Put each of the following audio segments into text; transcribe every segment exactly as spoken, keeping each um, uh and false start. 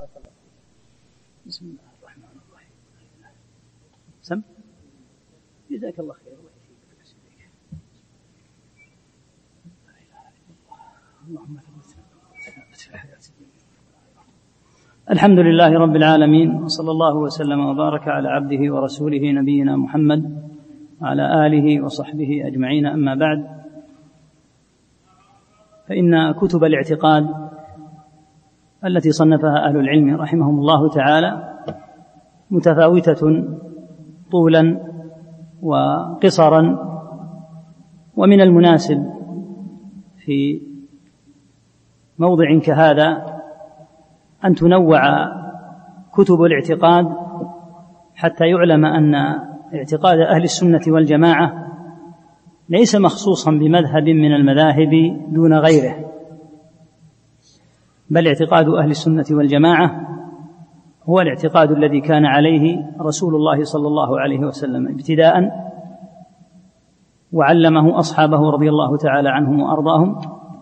بارك الله. بسم الله الرحمن الرحيم. سم جزاك الله خير. الحمد لله رب العالمين، وصلى الله وسلم وبارك على عبده ورسوله نبينا محمد وعلى آله وصحبه أجمعين. أما بعد، فإن كتب الاعتقاد التي صنفها أهل العلم رحمهم الله تعالى متفاوتة طولا وقصرا، ومن المناسب في موضع كهذا أن تنوع كتب الاعتقاد حتى يعلم أن اعتقاد أهل السنة والجماعة ليس مخصوصا بمذهب من المذاهب دون غيره، بل اعتقاد أهل السنة والجماعة هو الاعتقاد الذي كان عليه رسول الله صلى الله عليه وسلم ابتداء، وعلمه أصحابه رضي الله تعالى عنهم وأرضاهم،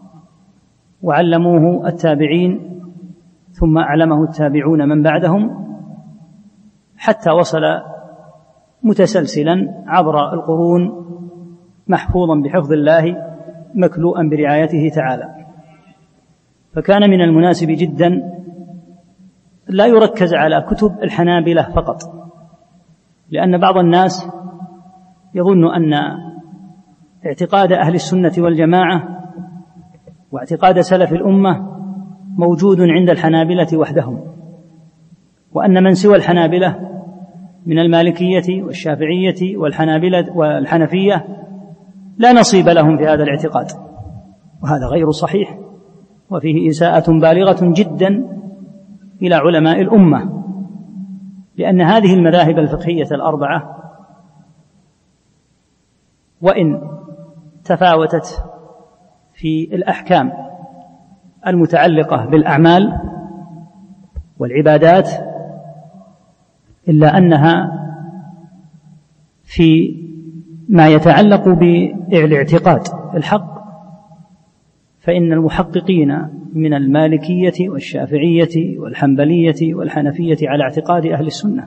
وعلموه التابعين، ثم أعلمه التابعون من بعدهم، حتى وصل متسلسلا عبر القرون محفوظا بحفظ الله مكلوءا برعايته تعالى. فكان من المناسب جدا لا يركز على كتب الحنابلة فقط، لأن بعض الناس يظن أن اعتقاد أهل السنة والجماعة واعتقاد سلف الأمة موجود عند الحنابلة وحدهم، وأن من سوى الحنابلة من المالكية والشافعية والحنابلة والحنفية لا نصيب لهم في هذا الاعتقاد، وهذا غير صحيح، وفيه إساءة بالغة جدا إلى علماء الأمة، لأن هذه المذاهب الفقهية الأربعة وإن تفاوتت في الأحكام المتعلقة بالأعمال والعبادات، إلا أنها في ما يتعلق بالاعتقاد الحق فإن المحققين من المالكية والشافعية والحنبلية والحنفية على اعتقاد أهل السنة،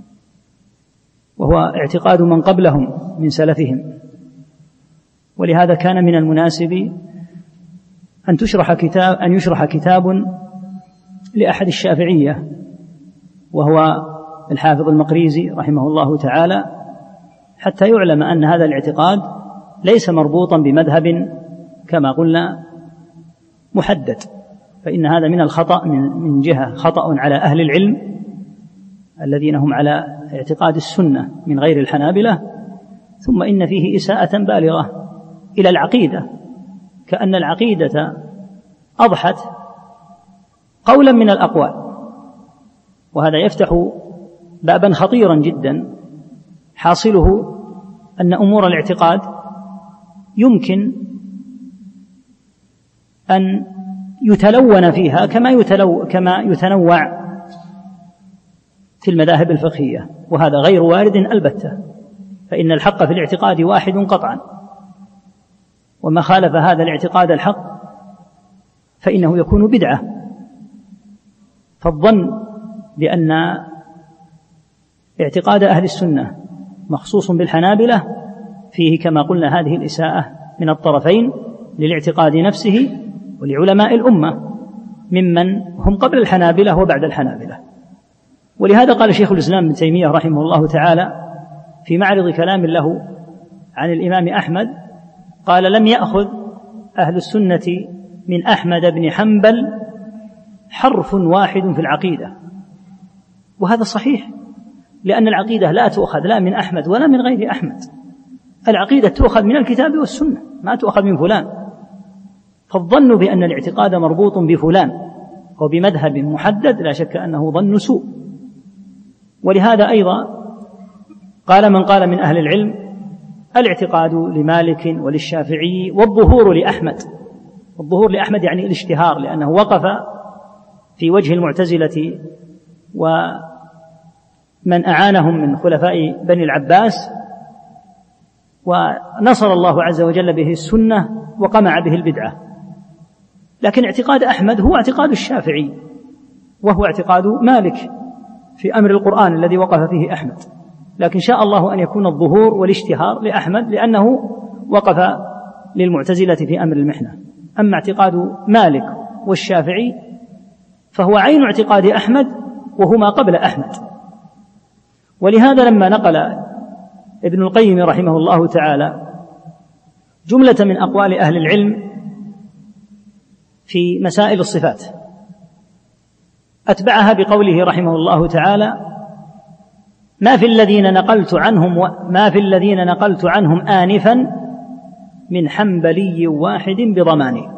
وهو اعتقاد من قبلهم من سلفهم. ولهذا كان من المناسب أن تشرح كتاب أن يشرح كتاب لأحد الشافعية، وهو الحافظ المقريزي رحمه الله تعالى، حتى يعلم أن هذا الاعتقاد ليس مربوطا بمذهب كما قلنا محدد، فإن هذا من الخطأ من جهة خطأ على أهل العلم الذين هم على اعتقاد السنة من غير الحنابلة، ثم إن فيه إساءة بالغة إلى العقيدة، كأن العقيدة أضحت قولا من الأقوال، وهذا يفتح بابا خطيرا جدا، حاصله أن أمور الاعتقاد يمكن أن يتلون فيها كما يتلو كما يتنوع في المذاهب الفقهية، وهذا غير وارد البتة، فإن الحق في الاعتقاد واحد قطعا، وما خالف هذا الاعتقاد الحق فإنه يكون بدعة. فالظن بأن اعتقاد أهل السنة مخصوص بالحنابلة فيه كما قلنا هذه الإساءة من الطرفين للاعتقاد نفسه ولعلماء الأمة ممن هم قبل الحنابلة وبعد الحنابلة. ولهذا قال شيخ الإسلام ابن تيمية رحمه الله تعالى في معرض كلام له عن الإمام أحمد، قال: لم يأخذ أهل السنة من أحمد بن حنبل حرف واحد في العقيدة. وهذا صحيح، لأن العقيدة لا تؤخذ لا من أحمد ولا من غير أحمد، العقيدة تؤخذ من الكتاب والسنة، ما تؤخذ من فلان. فالظن بأن الاعتقاد مربوط بفلان وبمذهب محدد لا شك أنه ظن سوء. ولهذا أيضا قال من قال من أهل العلم: الاعتقاد لمالك وللشافعي والظهور لأحمد. والظهور لأحمد يعني الاشتهار، لأنه وقف في وجه المعتزلة ومن أعانهم من خلفاء بني العباس، ونصر الله عز وجل به السنة وقمع به البدعة. لكن اعتقاد أحمد هو اعتقاد الشافعي، وهو اعتقاد مالك في أمر القرآن الذي وقف فيه أحمد، لكن شاء الله أن يكون الظهور والاشتهار لأحمد لأنه وقف للمعتزلة في أمر المحنة. أما اعتقاد مالك والشافعي فهو عين اعتقاد أحمد وهما قبل أحمد. ولهذا لما نقل ابن القيم رحمه الله تعالى جملة من أقوال أهل العلم في مسائل الصفات أتبعها بقوله رحمه الله تعالى: ما في الذين نقلت عنهم ما في الذين نقلت عنهم آنفا من حنبلي واحد بضمانه،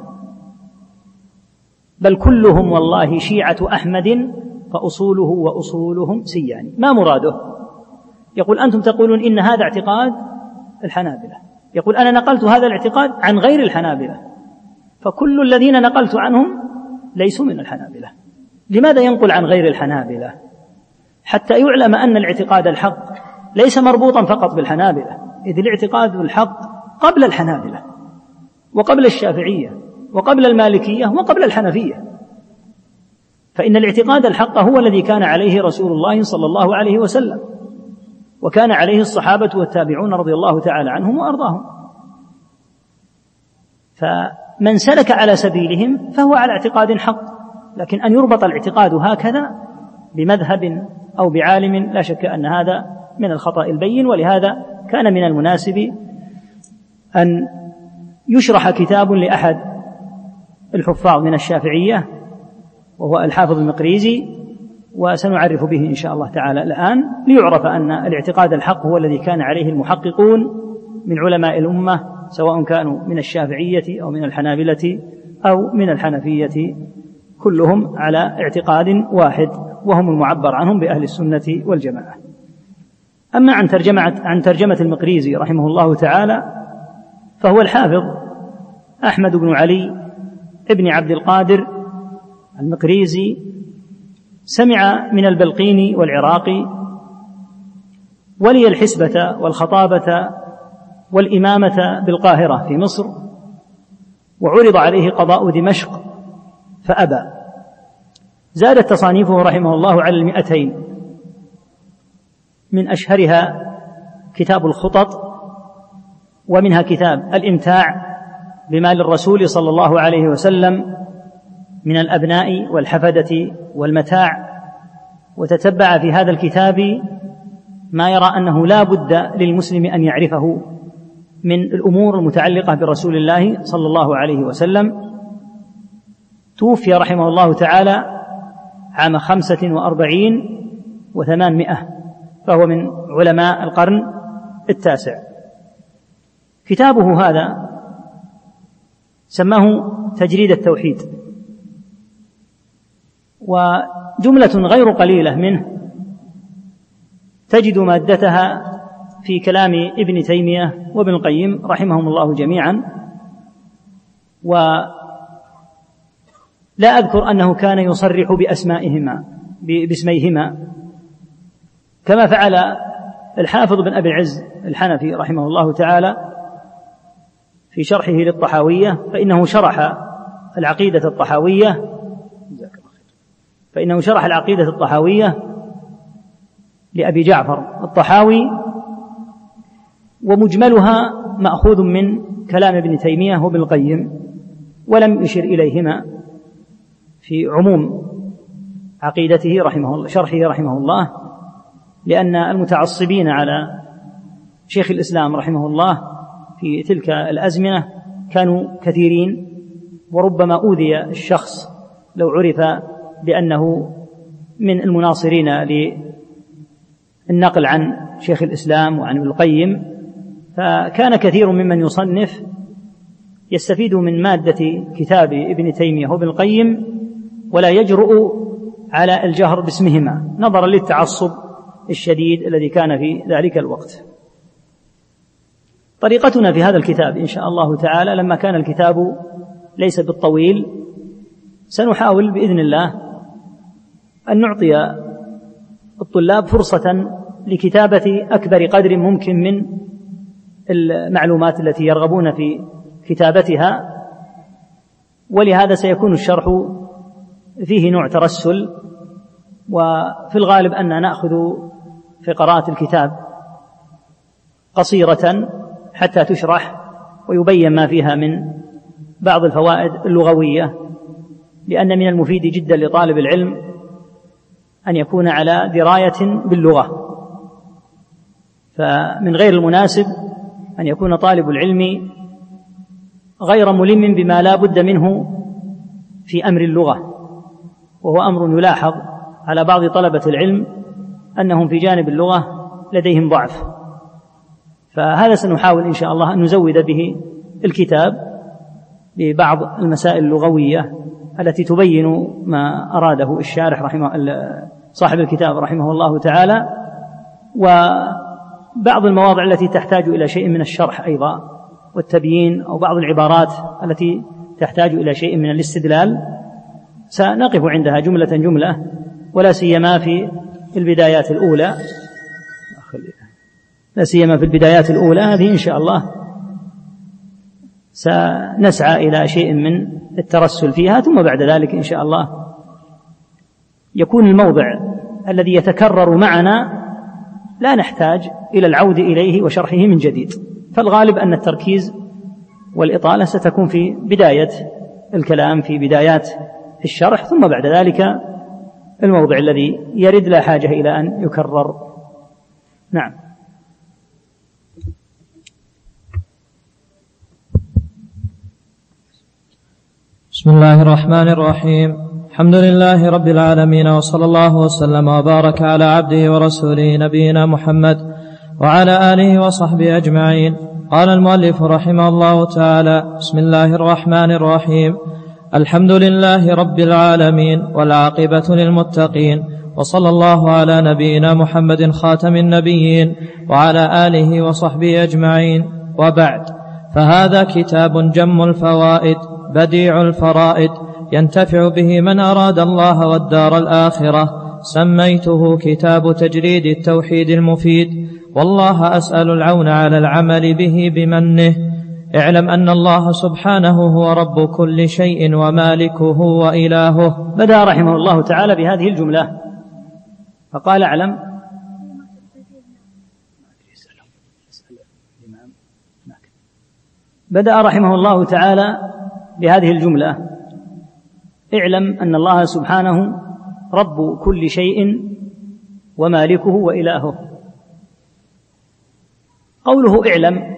بل كلهم والله شيعة أحمد فأصوله وأصولهم سيان. ما مراده؟ يقول أنتم تقولون إن هذا اعتقاد الحنابلة، يقول أنا نقلت هذا الاعتقاد عن غير الحنابلة، فكل الذين نقلت عنهم ليسوا من الحنابلة. لماذا ينقل عن غير الحنابلة؟ حتى يعلم أن الاعتقاد الحق ليس مربوطا فقط بالحنابلة، إذ الاعتقاد الحق قبل الحنابلة وقبل الشافعية وقبل المالكية وقبل الحنفية، فإن الاعتقاد الحق هو الذي كان عليه رسول الله صلى الله عليه وسلم، وكان عليه الصحابة والتابعون رضي الله تعالى عنهم وأرضاهم. فمن سلك على سبيلهم فهو على اعتقاد حق، لكن أن يربط الاعتقاد هكذا بمذهب أو بعالم لا شك أن هذا من الخطأ البين. ولهذا كان من المناسب أن يشرح كتاب لأحد الحفاظ من الشافعية وهو الحافظ المقريزي، وسنعرف به إن شاء الله تعالى الآن، ليعرف أن الاعتقاد الحق هو الذي كان عليه المحققون من علماء الأمة، سواء كانوا من الشافعية أو من الحنابلة أو من الحنفية، كلهم على اعتقاد واحد وهم المعبر عنهم بأهل السنة والجماعة. أما عن ترجمة, عن ترجمة المقريزي رحمه الله تعالى فهو الحافظ أحمد بن علي ابن عبد القادر المقريزي، سمع من البلقيني والعراقي، ولي الحسبة والخطابة والإمامة بالقاهرة في مصر، وعرض عليه قضاء دمشق فأبى. زادت تصانيفه رحمه الله على المئتين، من أشهرها كتاب الخطط، ومنها كتاب الإمتاع بمال الرسول صلى الله عليه وسلم من الأبناء والحفدة والمتاع. وتتبع في هذا الكتاب ما يرى أنه لا بد للمسلم أن يعرفه من الأمور المتعلقة برسول الله صلى الله عليه وسلم. توفي رحمه الله تعالى عام خمسة وأربعين وثمانمائة، فهو من علماء القرن التاسع. كتابه هذا سماه تجريد التوحيد، وجملة غير قليلة منه تجد مادتها في كلام ابن تيمية وابن القيم رحمهم الله جميعا. ولا أذكر أنه كان يصرح بأسمائهما باسميهما كما فعل الحافظ بن أبي العز الحنفي رحمه الله تعالى في شرحه للطحاوية، فإنه شرح العقيدة الطحاوية فإنه شرح العقيدة الطحاوية لأبي جعفر الطحاوي، ومجملها مأخوذ من كلام ابن تيمية وابن القيم، ولم يشر إليهما في عموم عقيدته رحمه الله شرحه رحمه الله، لأن المتعصبين على شيخ الإسلام رحمه الله في تلك الأزمنة كانوا كثيرين، وربما أوذي الشخص لو عرف بأنه من المناصرين للنقل عن شيخ الإسلام وعن ابن القيم. فكان كثير ممن يصنف يستفيد من مادة كتاب ابن تيمية وابن القيم ولا يجرؤ على الجهر باسمهما نظرا للتعصب الشديد الذي كان في ذلك الوقت. طريقتنا في هذا الكتاب إن شاء الله تعالى، لما كان الكتاب ليس بالطويل، سنحاول بإذن الله أن نعطي الطلاب فرصة لكتابة أكبر قدر ممكن من المعلومات التي يرغبون في كتابتها، ولهذا سيكون الشرح فيه نوع ترسل وفي الغالب أننا نأخذ في قراءة الكتاب قصيرة حتى تشرح ويبين ما فيها من بعض الفوائد اللغوية، لأن من المفيد جدا لطالب العلم أن يكون على دراية باللغة، فمن غير المناسب أن يكون طالب العلم غير ملم بما لا بد منه في أمر اللغة، وهو أمر يلاحظ على بعض طلبة العلم أنهم في جانب اللغة لديهم ضعف، فهذا سنحاول إن شاء الله أن نزود به الكتاب ببعض المسائل اللغوية التي تبين ما أراده الشارح رحمه صاحب الكتاب رحمه الله تعالى، وبعض المواضع التي تحتاج إلى شيء من الشرح أيضا والتبيين، أو بعض العبارات التي تحتاج إلى شيء من الاستدلال سنقف عندها جملة جملة، ولا سيما في البدايات الأولى لا سيما في البدايات الأولى هذه إن شاء الله سنسعى إلى شيء من الترسل فيها، ثم بعد ذلك إن شاء الله يكون الموضع الذي يتكرر معنا لا نحتاج إلى العود إليه وشرحه من جديد، فالغالب أن التركيز والإطالة ستكون في بداية الكلام في بدايات الشرح، ثم بعد ذلك الموضع الذي يرد لا حاجة إلى أن يكرر. نعم. بسم الله الرحمن الرحيم. الحمد لله رب العالمين، وصلى الله وسلم وبارك على عبده ورسوله نبينا محمد وعلى آله وصحبه أجمعين. قال المؤلف رحمه الله تعالى: بسم الله الرحمن الرحيم. الحمد لله رب العالمين، والعاقبة للمتقين، وصلى الله على نبينا محمد خاتم النبيين وعلى آله وصحبه أجمعين، وبعد، فهذا كتاب جم الفوائد بديع الفرائد، ينتفع به من أراد الله والدار الآخرة. سميته كتاب تجريد التوحيد المفيد، والله أسأل العون على العمل به بمنه. اعلم أن الله سبحانه هو رب كل شيء ومالكه وإلهه. بدأ رحمه الله تعالى بهذه الجملة فقال: اعلم بدأ رحمه الله تعالى بهذه الجملة: اعلم أن الله سبحانه رب كل شيء ومالكه وإلهه. قوله اعلم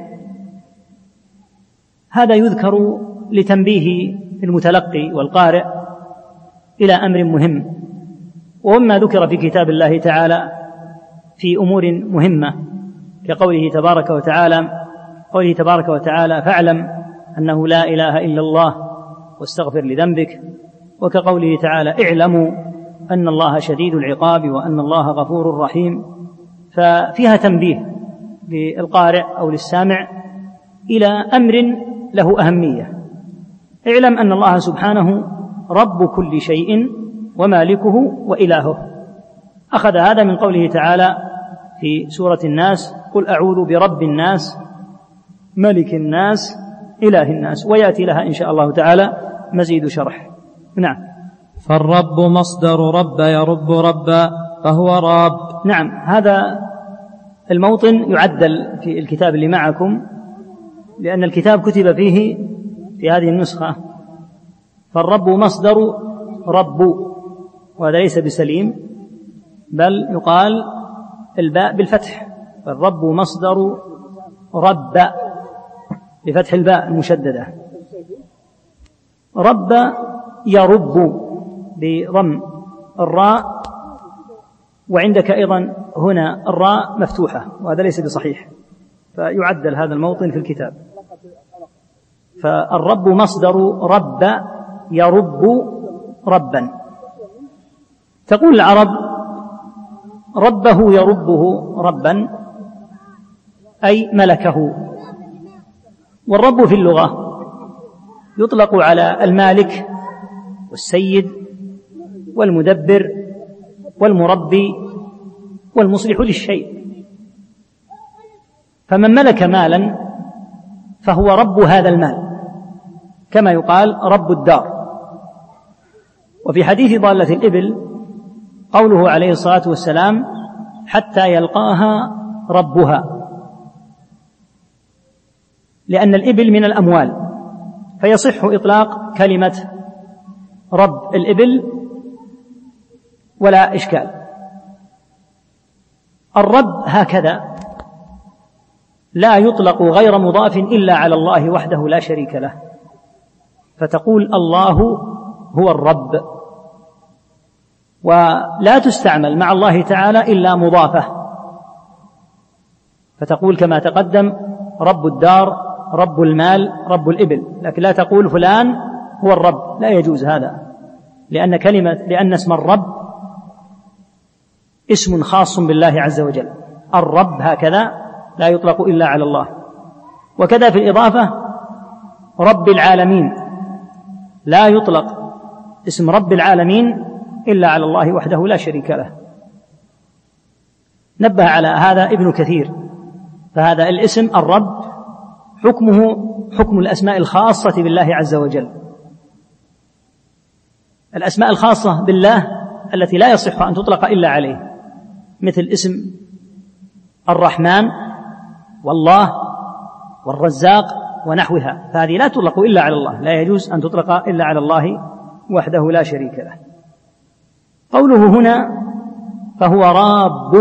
هذا يذكر لتنبيه المتلقي والقارئ إلى أمر مهم، وما ذكر في كتاب الله تعالى في أمور مهمة، كقوله تبارك وتعالى قوله تبارك وتعالى: فاعلم أنه لا إله إلا الله واستغفر لذنبك، وكقوله تعالى: اعلموا أن الله شديد العقاب وأن الله غفور رحيم. ففيها تنبيه للقارئ أو للسامع إلى أمر له أهمية. اعلم أن الله سبحانه رب كل شيء ومالكه وإلهه. أخذ هذا من قوله تعالى في سورة الناس: قل أعوذ برب الناس ملك الناس إله الناس، ويأتي لها إن شاء الله تعالى مزيد شرح. نعم. فالرب مصدر رب يرب ربا، فهو راب. نعم، هذا الموطن يعدل في الكتاب اللي معكم، لأن الكتاب كتب فيه في هذه النسخة فالرب مصدر رب، وهذا ليس بسليم، بل يقال الباء بالفتح، فالرب مصدر رب بفتح الباء المشددة. رب يرب بضم الراء، وعندك أيضا هنا الراء مفتوحة، وهذا ليس بصحيح، فيعدل هذا الموطن في الكتاب. فالرب مصدر رب يرب ربا. تقول العرب: ربه يربه ربا، أي ملكه. والرب في اللغة يطلق على المالك والسيد والمدبر والمربي والمصلح للشيء، فمن ملك مالا فهو رب هذا المال، كما يقال رب الدار. وفي حديث ضالة الإبل قوله عليه الصلاة والسلام حتى يلقاها ربها، لأن الإبل من الأموال، فيصح إطلاق كلمة رب الإبل ولا إشكال. الرب هكذا لا يطلق غير مضاف إلا على الله وحده لا شريك له، فتقول الله هو الرب، ولا تستعمل مع الله تعالى إلا مضافة، فتقول كما تقدم رب الدار، رب المال، رب الإبل، لكن لا تقول فلان هو الرب، لا يجوز هذا، لأن كلمة لأن اسم الرب اسم خاص بالله عز وجل. الرب هكذا لا يطلق إلا على الله. وكذا في الإضافة رب العالمين، لا يطلق اسم رب العالمين إلا على الله وحده لا شريك له. نبه على هذا ابن كثير، فهذا الاسم الرب حكمه حكم الأسماء الخاصة بالله عز وجل. الأسماء الخاصة بالله التي لا يصح أن تطلق إلا عليه، مثل اسم الرحمن والله والرزاق ونحوها، فهذه لا تطلق إلا على الله، لا يجوز أن تطلق إلا على الله وحده لا شريك له. قوله هنا فهو راب،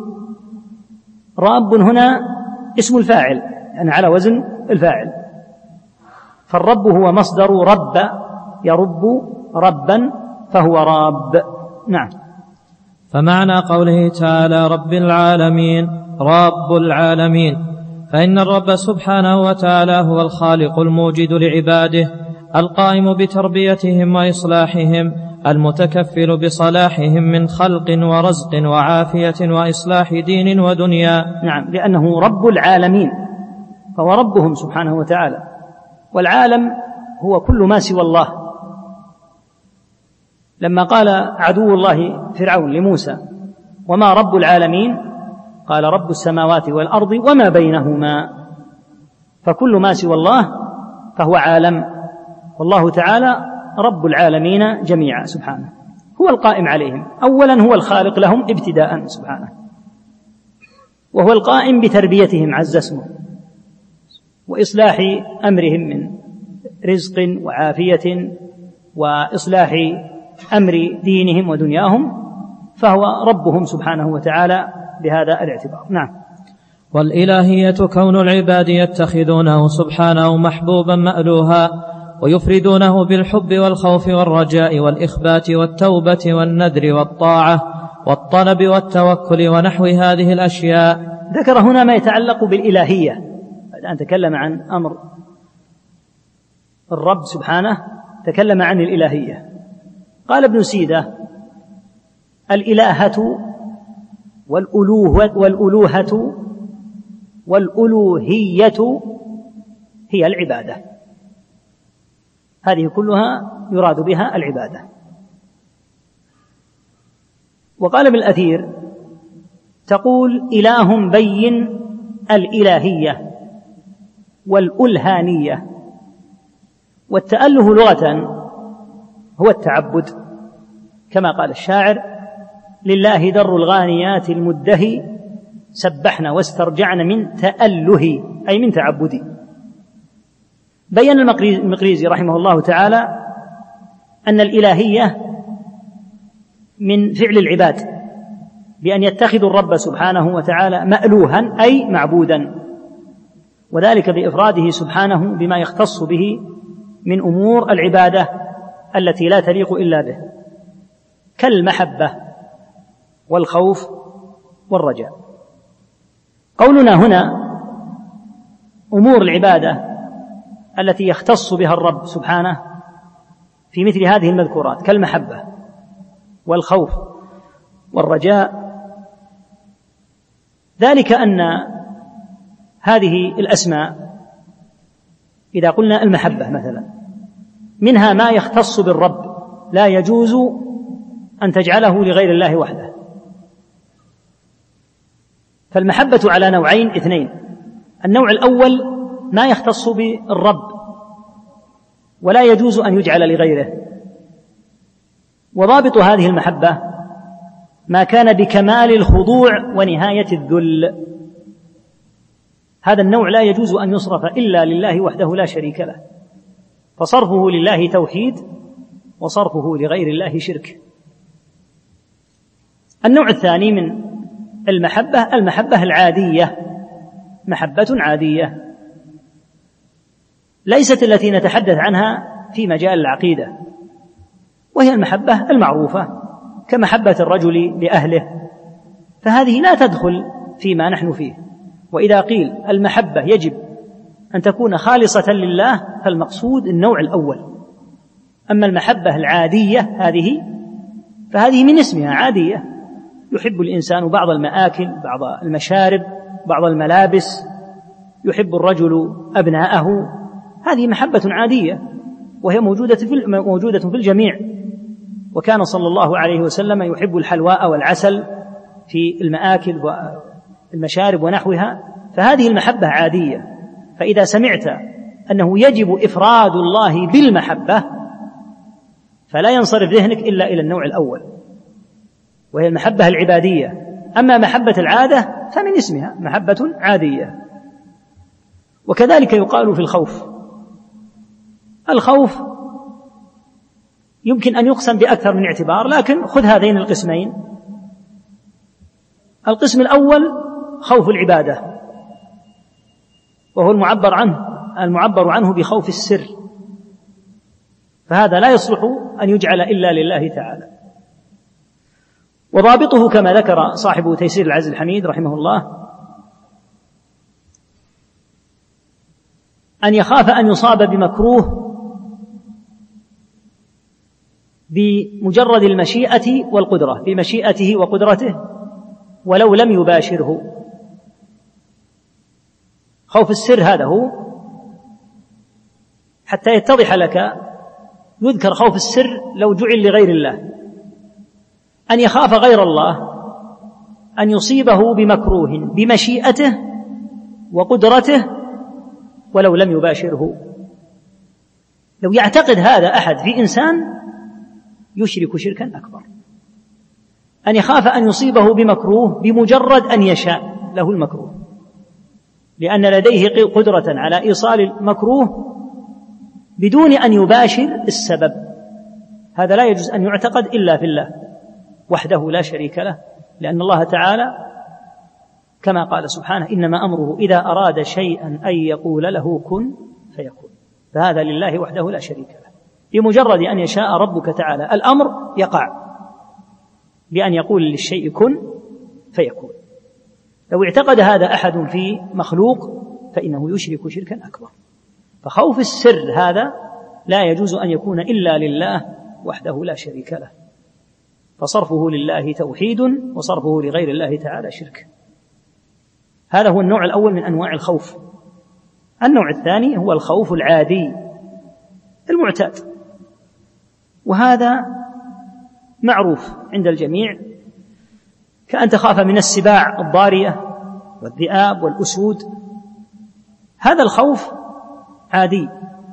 راب هنا اسم الفاعل، يعني على وزن الفاعل، فالرب هو مصدر رب يرب ربا، فهو راب. نعم. فمعنى قوله تعالى رب العالمين رب العالمين، فإن الرب سبحانه وتعالى هو الخالق الموجد لعباده، القائم بتربيتهم وإصلاحهم، المتكفل بصلاحهم من خلق ورزق وعافية وإصلاح دين ودنيا. نعم، لأنه رب العالمين، فهو ربهم سبحانه وتعالى، والعالم هو كل ما سوى الله. لما قال عدو الله فرعون لموسى وما رب العالمين، قال رب السماوات والأرض وما بينهما، فكل ما سوى الله فهو عالم، والله تعالى رب العالمين جميعا سبحانه، هو القائم عليهم، أولا هو الخالق لهم ابتداء سبحانه، وهو القائم بتربيتهم عز اسمه وإصلاح أمرهم من رزق وعافية وإصلاح أمر دينهم ودنياهم، فهو ربهم سبحانه وتعالى بهذا الاعتبار. نعم. والإلهية كون العباد يتخذونه سبحانه محبوبا مألوها، ويفردونه بالحب والخوف والرجاء والإخبات والتوبة والنذر والطاعة والطلب والتوكل ونحو هذه الأشياء. ذكر هنا ما يتعلق بالإلهية، بعد أن تكلم عن أمر الرب سبحانه تكلم عن الإلهية. قال ابن سيدة الإلهة والألوهة والألوهة والألوهية هي العبادة، هذه كلها يراد بها العبادة. وقال ابن الأثير تقول إله بين الإلهية والألهانية، والتأله لغة هو التعبد، كما قال الشاعر لله در الغانيات المدهي سبحنا واسترجعن من تأله، أي من تعبدي. بين المقريزي رحمه الله تعالى أن الإلهية من فعل العباد بأن يتخذوا الرب سبحانه وتعالى مألوها أي معبودا، وذلك بإفراده سبحانه بما يختص به من أمور العبادة التي لا تليق إلا به، كالمحبة والخوف والرجاء. قولنا هنا أمور العبادة التي يختص بها الرب سبحانه في مثل هذه المذكورات كالمحبة والخوف والرجاء، ذلك أن هذه الأسماء إذا قلنا المحبة مثلا منها ما يختص بالرب لا يجوز أن تجعله لغير الله وحده، فالمحبة على نوعين اثنين، النوع الأول ما يختص بالرب ولا يجوز أن يجعل لغيره، وضابط هذه المحبة ما كان بكمال الخضوع ونهاية الذل. هذا النوع لا يجوز أن يصرف إلا لله وحده لا شريك له، فصرفه لله توحيد وصرفه لغير الله شرك. النوع الثاني من المحبة المحبة العادية، محبة عادية ليست التي نتحدث عنها في مجال العقيدة، وهي المحبة المعروفة كمحبة الرجل لأهله، فهذه لا تدخل فيما نحن فيه. وإذا قيل المحبة يجب أن تكون خالصة لله فالمقصود النوع الأول. أما المحبة العادية هذه فهذه من اسمها عادية، يحب الإنسان بعض المآكل، بعض المشارب، بعض الملابس، يحب الرجل أبناءه، هذه محبة عادية وهي موجودة في موجودة في الجميع. وكان صلى الله عليه وسلم يحب الحلواء والعسل في المآكل والمشارب ونحوها، فهذه المحبة عادية. فإذا سمعت أنه يجب إفراد الله بالمحبة فلا ينصرف ذهنك إلا إلى النوع الأول وهي المحبة العبادية. أما محبة العادة فمن اسمها محبة عادية. وكذلك يقال في الخوف. الخوف يمكن أن يقسم بأكثر من اعتبار، لكن خذ هذين القسمين. القسم الأول خوف العبادة، وهو المعبر عنه المعبر عنه بخوف السر، فهذا لا يصلح أن يجعل إلا لله تعالى. وضابطه كما ذكر صاحب تيسير العزيز الحميد رحمه الله أن يخاف أن يصاب بمكروه بمجرد المشيئة والقدرة، بمشيئته وقدرته ولو لم يباشره. خوف السر هذا هو، حتى يتضح لك يذكر خوف السر لو جعل لغير الله، أن يخاف غير الله أن يصيبه بمكروه بمشيئته وقدرته ولو لم يباشره. لو يعتقد هذا أحد في إنسان يشرك شركا أكبر. أن يخاف أن يصيبه بمكروه بمجرد أن يشاء له المكروه، لأن لديه قدرة على إيصال المكروه بدون أن يباشر السبب. هذا لا يجوز أن يعتقد إلا في الله وحده لا شريك له، لأن الله تعالى كما قال سبحانه إنما أمره إذا أراد شيئا أن يقول له كن فيكون، فهذا لله وحده لا شريك له. بمجرد أن يشاء ربك تعالى الأمر يقع بأن يقول للشيء كن فيكون. لو اعتقد هذا أحد في مخلوق فإنه يشرك شركا أكبر. فخوف السر هذا لا يجوز أن يكون إلا لله وحده لا شريك له، فصرفه لله توحيد وصرفه لغير الله تعالى شرك. هذا هو النوع الأول من أنواع الخوف. النوع الثاني هو الخوف العادي المعتاد، وهذا معروف عند الجميع، كأن تخاف من السباع الضارية والذئاب والأسود. هذا الخوف عادي.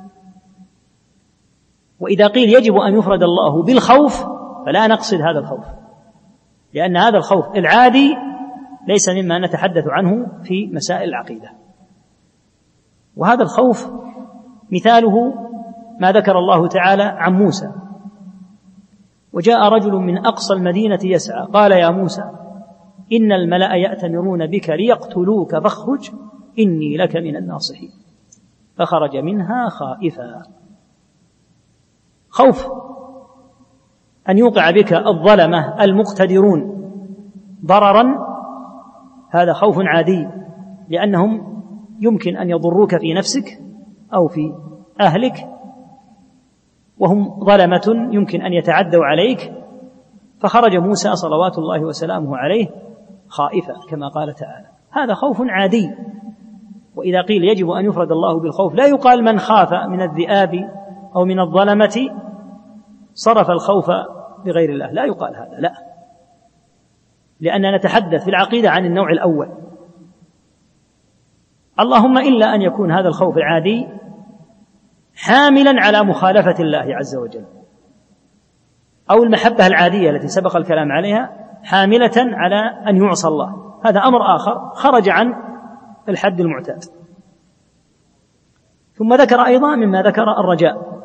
وإذا قيل يجب أن يفرد الله بالخوف فلا نقصد هذا الخوف، لأن هذا الخوف العادي ليس مما نتحدث عنه في مسائل العقيدة. وهذا الخوف مثاله ما ذكر الله تعالى عن موسى: وجاء رجل من أقصى المدينة يسعى قال يا موسى إن الملأ يأتمرون بك ليقتلوك فاخرج إني لك من الناصحين، فخرج منها خائفا. خوف أن يوقع بك الظلمة المقتدرون ضررا، هذا خوف عادي، لأنهم يمكن أن يضروك في نفسك أو في أهلك، وهم ظلمة يمكن أن يتعدوا عليك. فخرج موسى صلوات الله وسلامه عليه خائفا كما قال تعالى. هذا خوف عادي. وإذا قيل يجب أن يفرد الله بالخوف لا يقال من خاف من الذئاب أو من الظلمة صرف الخوف بغير الله، لا يقال هذا، لا، لأننا نتحدث في العقيدة عن النوع الأول. اللهم إلا أن يكون هذا الخوف العادي حاملا على مخالفة الله عز وجل، أو المحبة العادية التي سبق الكلام عليها حاملة على أن يعصى الله، هذا أمر آخر خرج عن الحد المعتاد. ثم ذكر أيضا مما ذكر الرجاء.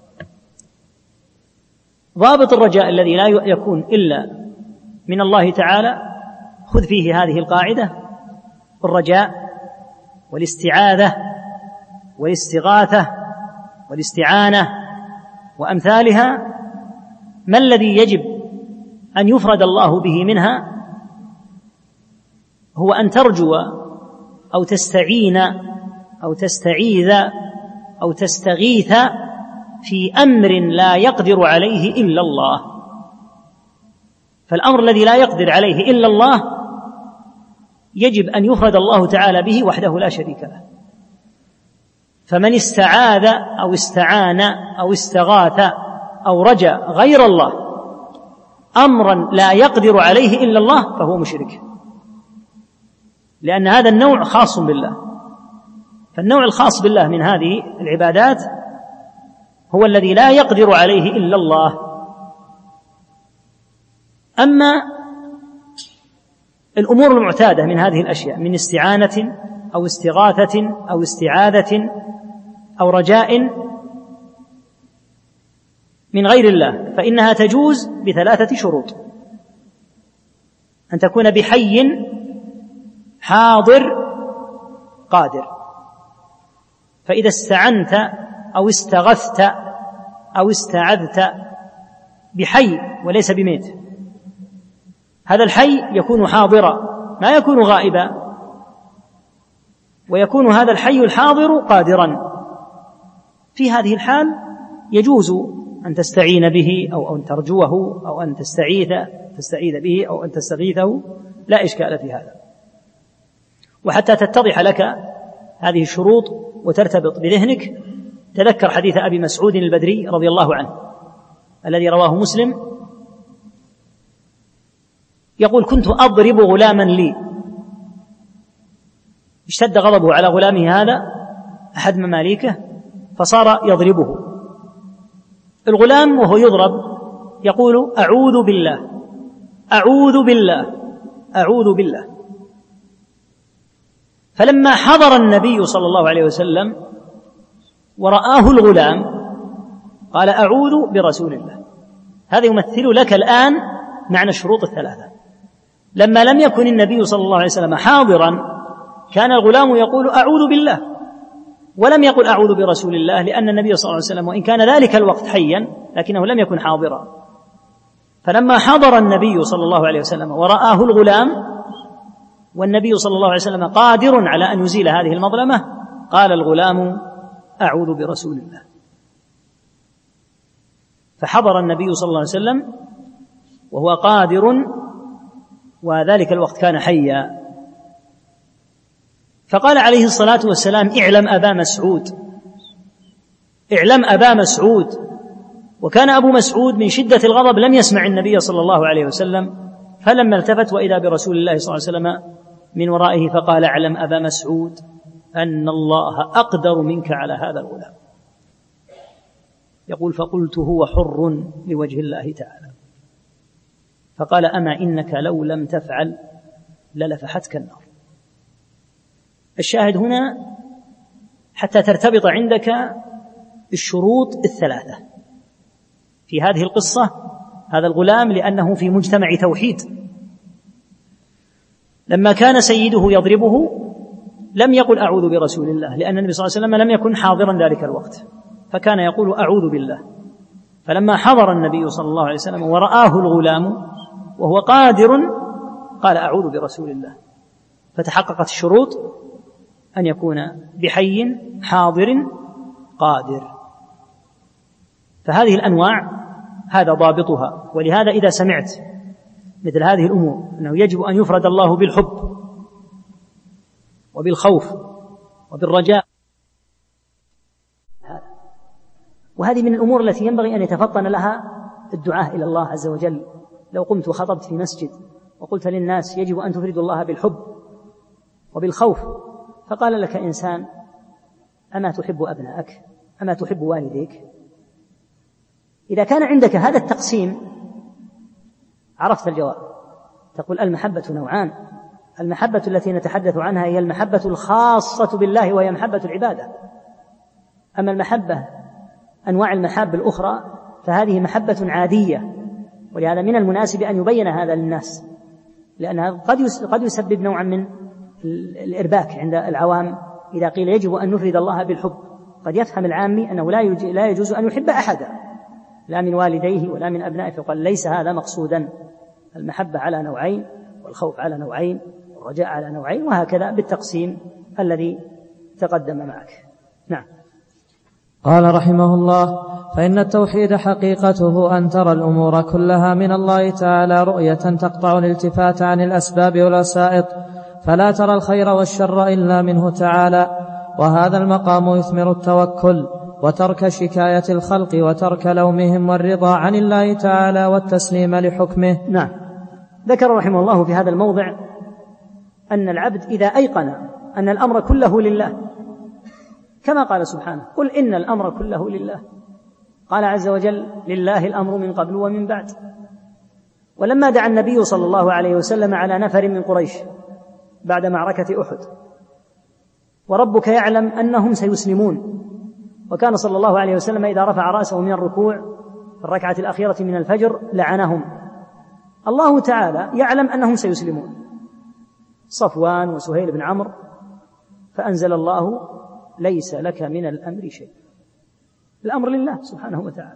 ضابط الرجاء الذي لا يكون إلا من الله تعالى، خذ فيه هذه القاعدة: الرجاء والاستعاذة والاستغاثة والاستعانة وأمثالها، ما الذي يجب أن يفرد الله به منها؟ هو أن ترجو أو تستعين أو تستعيذ أو تستغيث في أمر لا يقدر عليه إلا الله. فالأمر الذي لا يقدر عليه إلا الله يجب أن يفرد الله تعالى به وحده لا شريك له. فمن استعاذ أو استعان أو استغاث أو رجا غير الله أمرا لا يقدر عليه إلا الله فهو مشرك، لأن هذا النوع خاص بالله. فالنوع الخاص بالله من هذه العبادات هو الذي لا يقدر عليه إلا الله. أما الأمور المعتادة من هذه الأشياء من استعانة أو استغاثة أو استعاذة أو رجاء من غير الله فإنها تجوز بثلاثة شروط: أن تكون بحي حاضر قادر. فإذا استعنت أو استغثت أو استعذت بحي وليس بميت، هذا الحي يكون حاضرا ما يكون غائبا، ويكون هذا الحي الحاضر قادرا. في هذه الحال يجوز أن تستعين به أو أن ترجوه أو أن تستعيذ تستعيذ به أو أن تستغيثه، لا إشكال في هذا. وحتى تتضح لك هذه الشروط وترتبط بذهنك تذكر حديث أبي مسعود البدري رضي الله عنه الذي رواه مسلم، يقول: كنت أضرب غلاما لي، اشتد غضبه على غلامه هذا أحد مماليكه فصار يضربه. الغلام وهو يضرب يقول: أعوذ بالله أعوذ بالله أعوذ بالله. فلما حضر النبي صلى الله عليه وسلم ورآه الغلام قال: أعوذ برسول الله. هذا يمثل لك الآن معنى الشروط الثلاثة. لما لم يكن النبي صلى الله عليه وسلم حاضرا كان الغلام يقول: أعوذ بالله، ولم يقل أعوذ برسول الله، لأن النبي صلى الله عليه وسلم وإن كان ذلك الوقت حيا لكنه لم يكن حاضرا. فلما حضر النبي صلى الله عليه وسلم ورآه الغلام والنبي صلى الله عليه وسلم قادر على أن يزيل هذه المظلمة قال الغلام: أعوذ برسول الله. فحضر النبي صلى الله عليه وسلم وهو قادر، وذلك الوقت كان حيا. فقال عليه الصلاة والسلام: اعلم أبا مسعود اعلم أبا مسعود. وكان أبو مسعود من شدة الغضب لم يسمع النبي صلى الله عليه وسلم، فلما التفت وإذا برسول الله صلى الله عليه وسلم من ورائه فقال: اعلم أبا مسعود أن الله أقدر منك على هذا الغلام. يقول: فقلت: هو حر لوجه الله تعالى. فقال: أما إنك لو لم تفعل للفحتك النار. الشاهد هنا حتى ترتبط عندك الشروط الثلاثة في هذه القصة. هذا الغلام لأنه في مجتمع توحيد، لما كان سيده يضربه لم يقل أعوذ برسول الله، لأن النبي صلى الله عليه وسلم لم يكن حاضرا ذلك الوقت، فكان يقول أعوذ بالله. فلما حضر النبي صلى الله عليه وسلم ورآه الغلام وهو قادر قال: أعوذ برسول الله. فتحققت الشروط أن يكون بحي حاضر قادر. فهذه الأنواع هذا ضابطها. ولهذا إذا سمعت مثل هذه الأمور أنه يجب أن يفرد الله بالحب وبالخوف وبالرجاء، وهذه من الأمور التي ينبغي أن يتفطن لها الدعاء إلى الله عز وجل. لو قمت وخطبت في مسجد وقلت للناس يجب أن تفردوا الله بالحب وبالخوف، فقال لك إنسان: أما تحب أبنائك؟ أما تحب والديك؟ إذا كان عندك هذا التقسيم عرفت الجواب. تقول المحبة نوعان، المحبة التي نتحدث عنها هي المحبة الخاصة بالله وهي محبة العبادة، أما المحبة أنواع المحاب الأخرى فهذه محبة عادية، ولهذا من المناسب أن يبين هذا للناس، لأنها قد يسبب نوعا من الإرباك عند العوام إذا قيل يجب أن نفرد الله بالحب. قد يفهم العامي أنه لا يجوز أن يحب أحدا لا من والديه ولا من أبنائه، فقال ليس هذا مقصودا، المحبة على نوعين والخوف على نوعين والرجاء على نوعين، وهكذا بالتقسيم الذي تقدم معك. نعم. قال رحمه الله: فإن التوحيد حقيقته أن ترى الأمور كلها من الله تعالى رؤية تقطع الالتفات عن الأسباب والوسائط، فلا ترى الخير والشر إلا منه تعالى، وهذا المقام يثمر التوكل وترك شكاية الخلق وترك لومهم والرضا عن الله تعالى والتسليم لحكمه. نعم. ذكر رحمه الله في هذا الموضع أن العبد إذا أيقن أن الأمر كله لله، كما قال سبحانه: قل إن الأمر كله لله. قال عز وجل: لله الأمر من قبل ومن بعد. ولما دعا النبي صلى الله عليه وسلم على نفر من قريش بعد معركة أحد، وربك يعلم أنهم سيسلمون، وكان صلى الله عليه وسلم إذا رفع رأسه من الركوع في الركعة الأخيرة من الفجر لعنهم. الله تعالى يعلم أنهم سيسلمون، صفوان وسهيل بن عمرو، فأنزل الله: ليس لك من الأمر شيء. الأمر لله سبحانه وتعالى.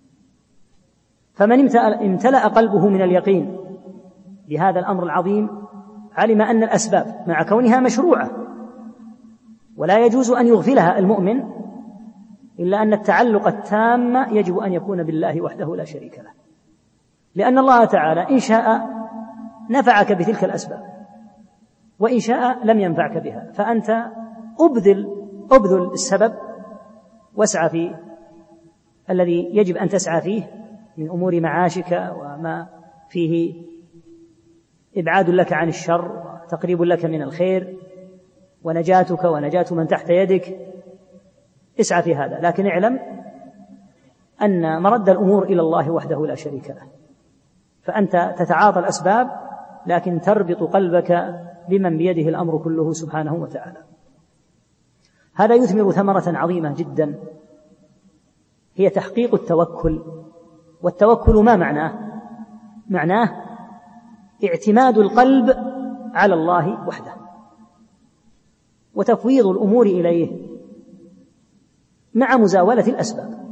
فمن امتلأ قلبه من اليقين بهذا الأمر العظيم علم أن الأسباب مع كونها مشروعة ولا يجوز أن يغفلها المؤمن، إلا أن التعلق التام يجب أن يكون بالله وحده لا شريك له، لأن الله تعالى إن شاء نفعك بتلك الأسباب وإن شاء لم ينفعك بها، فأنت أبذل أبذل السبب واسعى في الذي يجب أن تسعى فيه من أمور معاشك وما فيه إبعاد لك عن الشر وتقريب لك من الخير ونجاتك ونجاة من تحت يدك، اسعى في هذا، لكن اعلم أن مرد الأمور إلى الله وحده لا شريك له، فأنت تتعاطى الأسباب لكن تربط قلبك بمن بيده الأمر كله سبحانه وتعالى. هذا يثمر ثمرة عظيمة جدا، هي تحقيق التوكل. والتوكل ما معناه؟ معناه اعتماد القلب على الله وحده وتفويض الأمور إليه مع مزاولة الأسباب.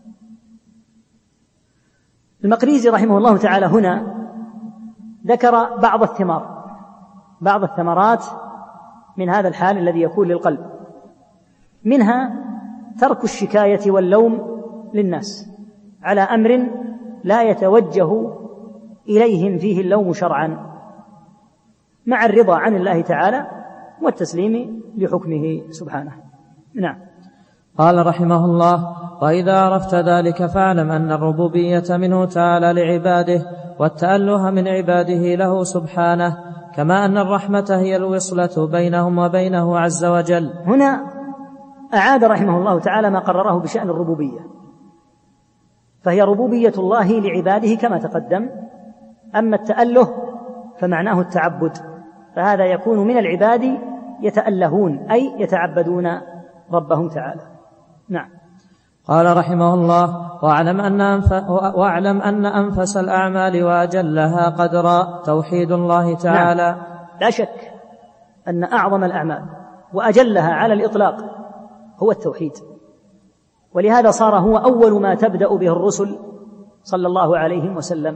المقريزي رحمه الله تعالى هنا ذكر بعض الثمار بعض الثمرات من هذا الحال الذي يكون للقلب، منها ترك الشكاية واللوم للناس على أمر لا يتوجه إليهم فيه اللوم شرعا، مع الرضا عن الله تعالى والتسليم لحكمه سبحانه. نعم. قال رحمه الله: وإذا عرفت ذلك فاعلم أن الربوبية منه تعالى لعباده والتأله من عباده له سبحانه، كما أن الرحمة هي الوصلة بينهم وبينه عز وجل. هنا أعاد رحمه الله تعالى ما قرره بشأن الربوبية، فهي ربوبية الله لعباده كما تقدم، أما التأله فمعناه التعبد، فهذا يكون من العباد يتألهون أي يتعبدون ربهم تعالى. نعم. قال رحمه الله: واعلم أن, أنف... واعلم أن أنفس الأعمال وأجلها قدرا توحيد الله تعالى. نعم. لا شك أن أعظم الأعمال وأجلها على الإطلاق هو التوحيد، ولهذا صار هو أول ما تبدأ به الرسل صلى الله عليه وسلم.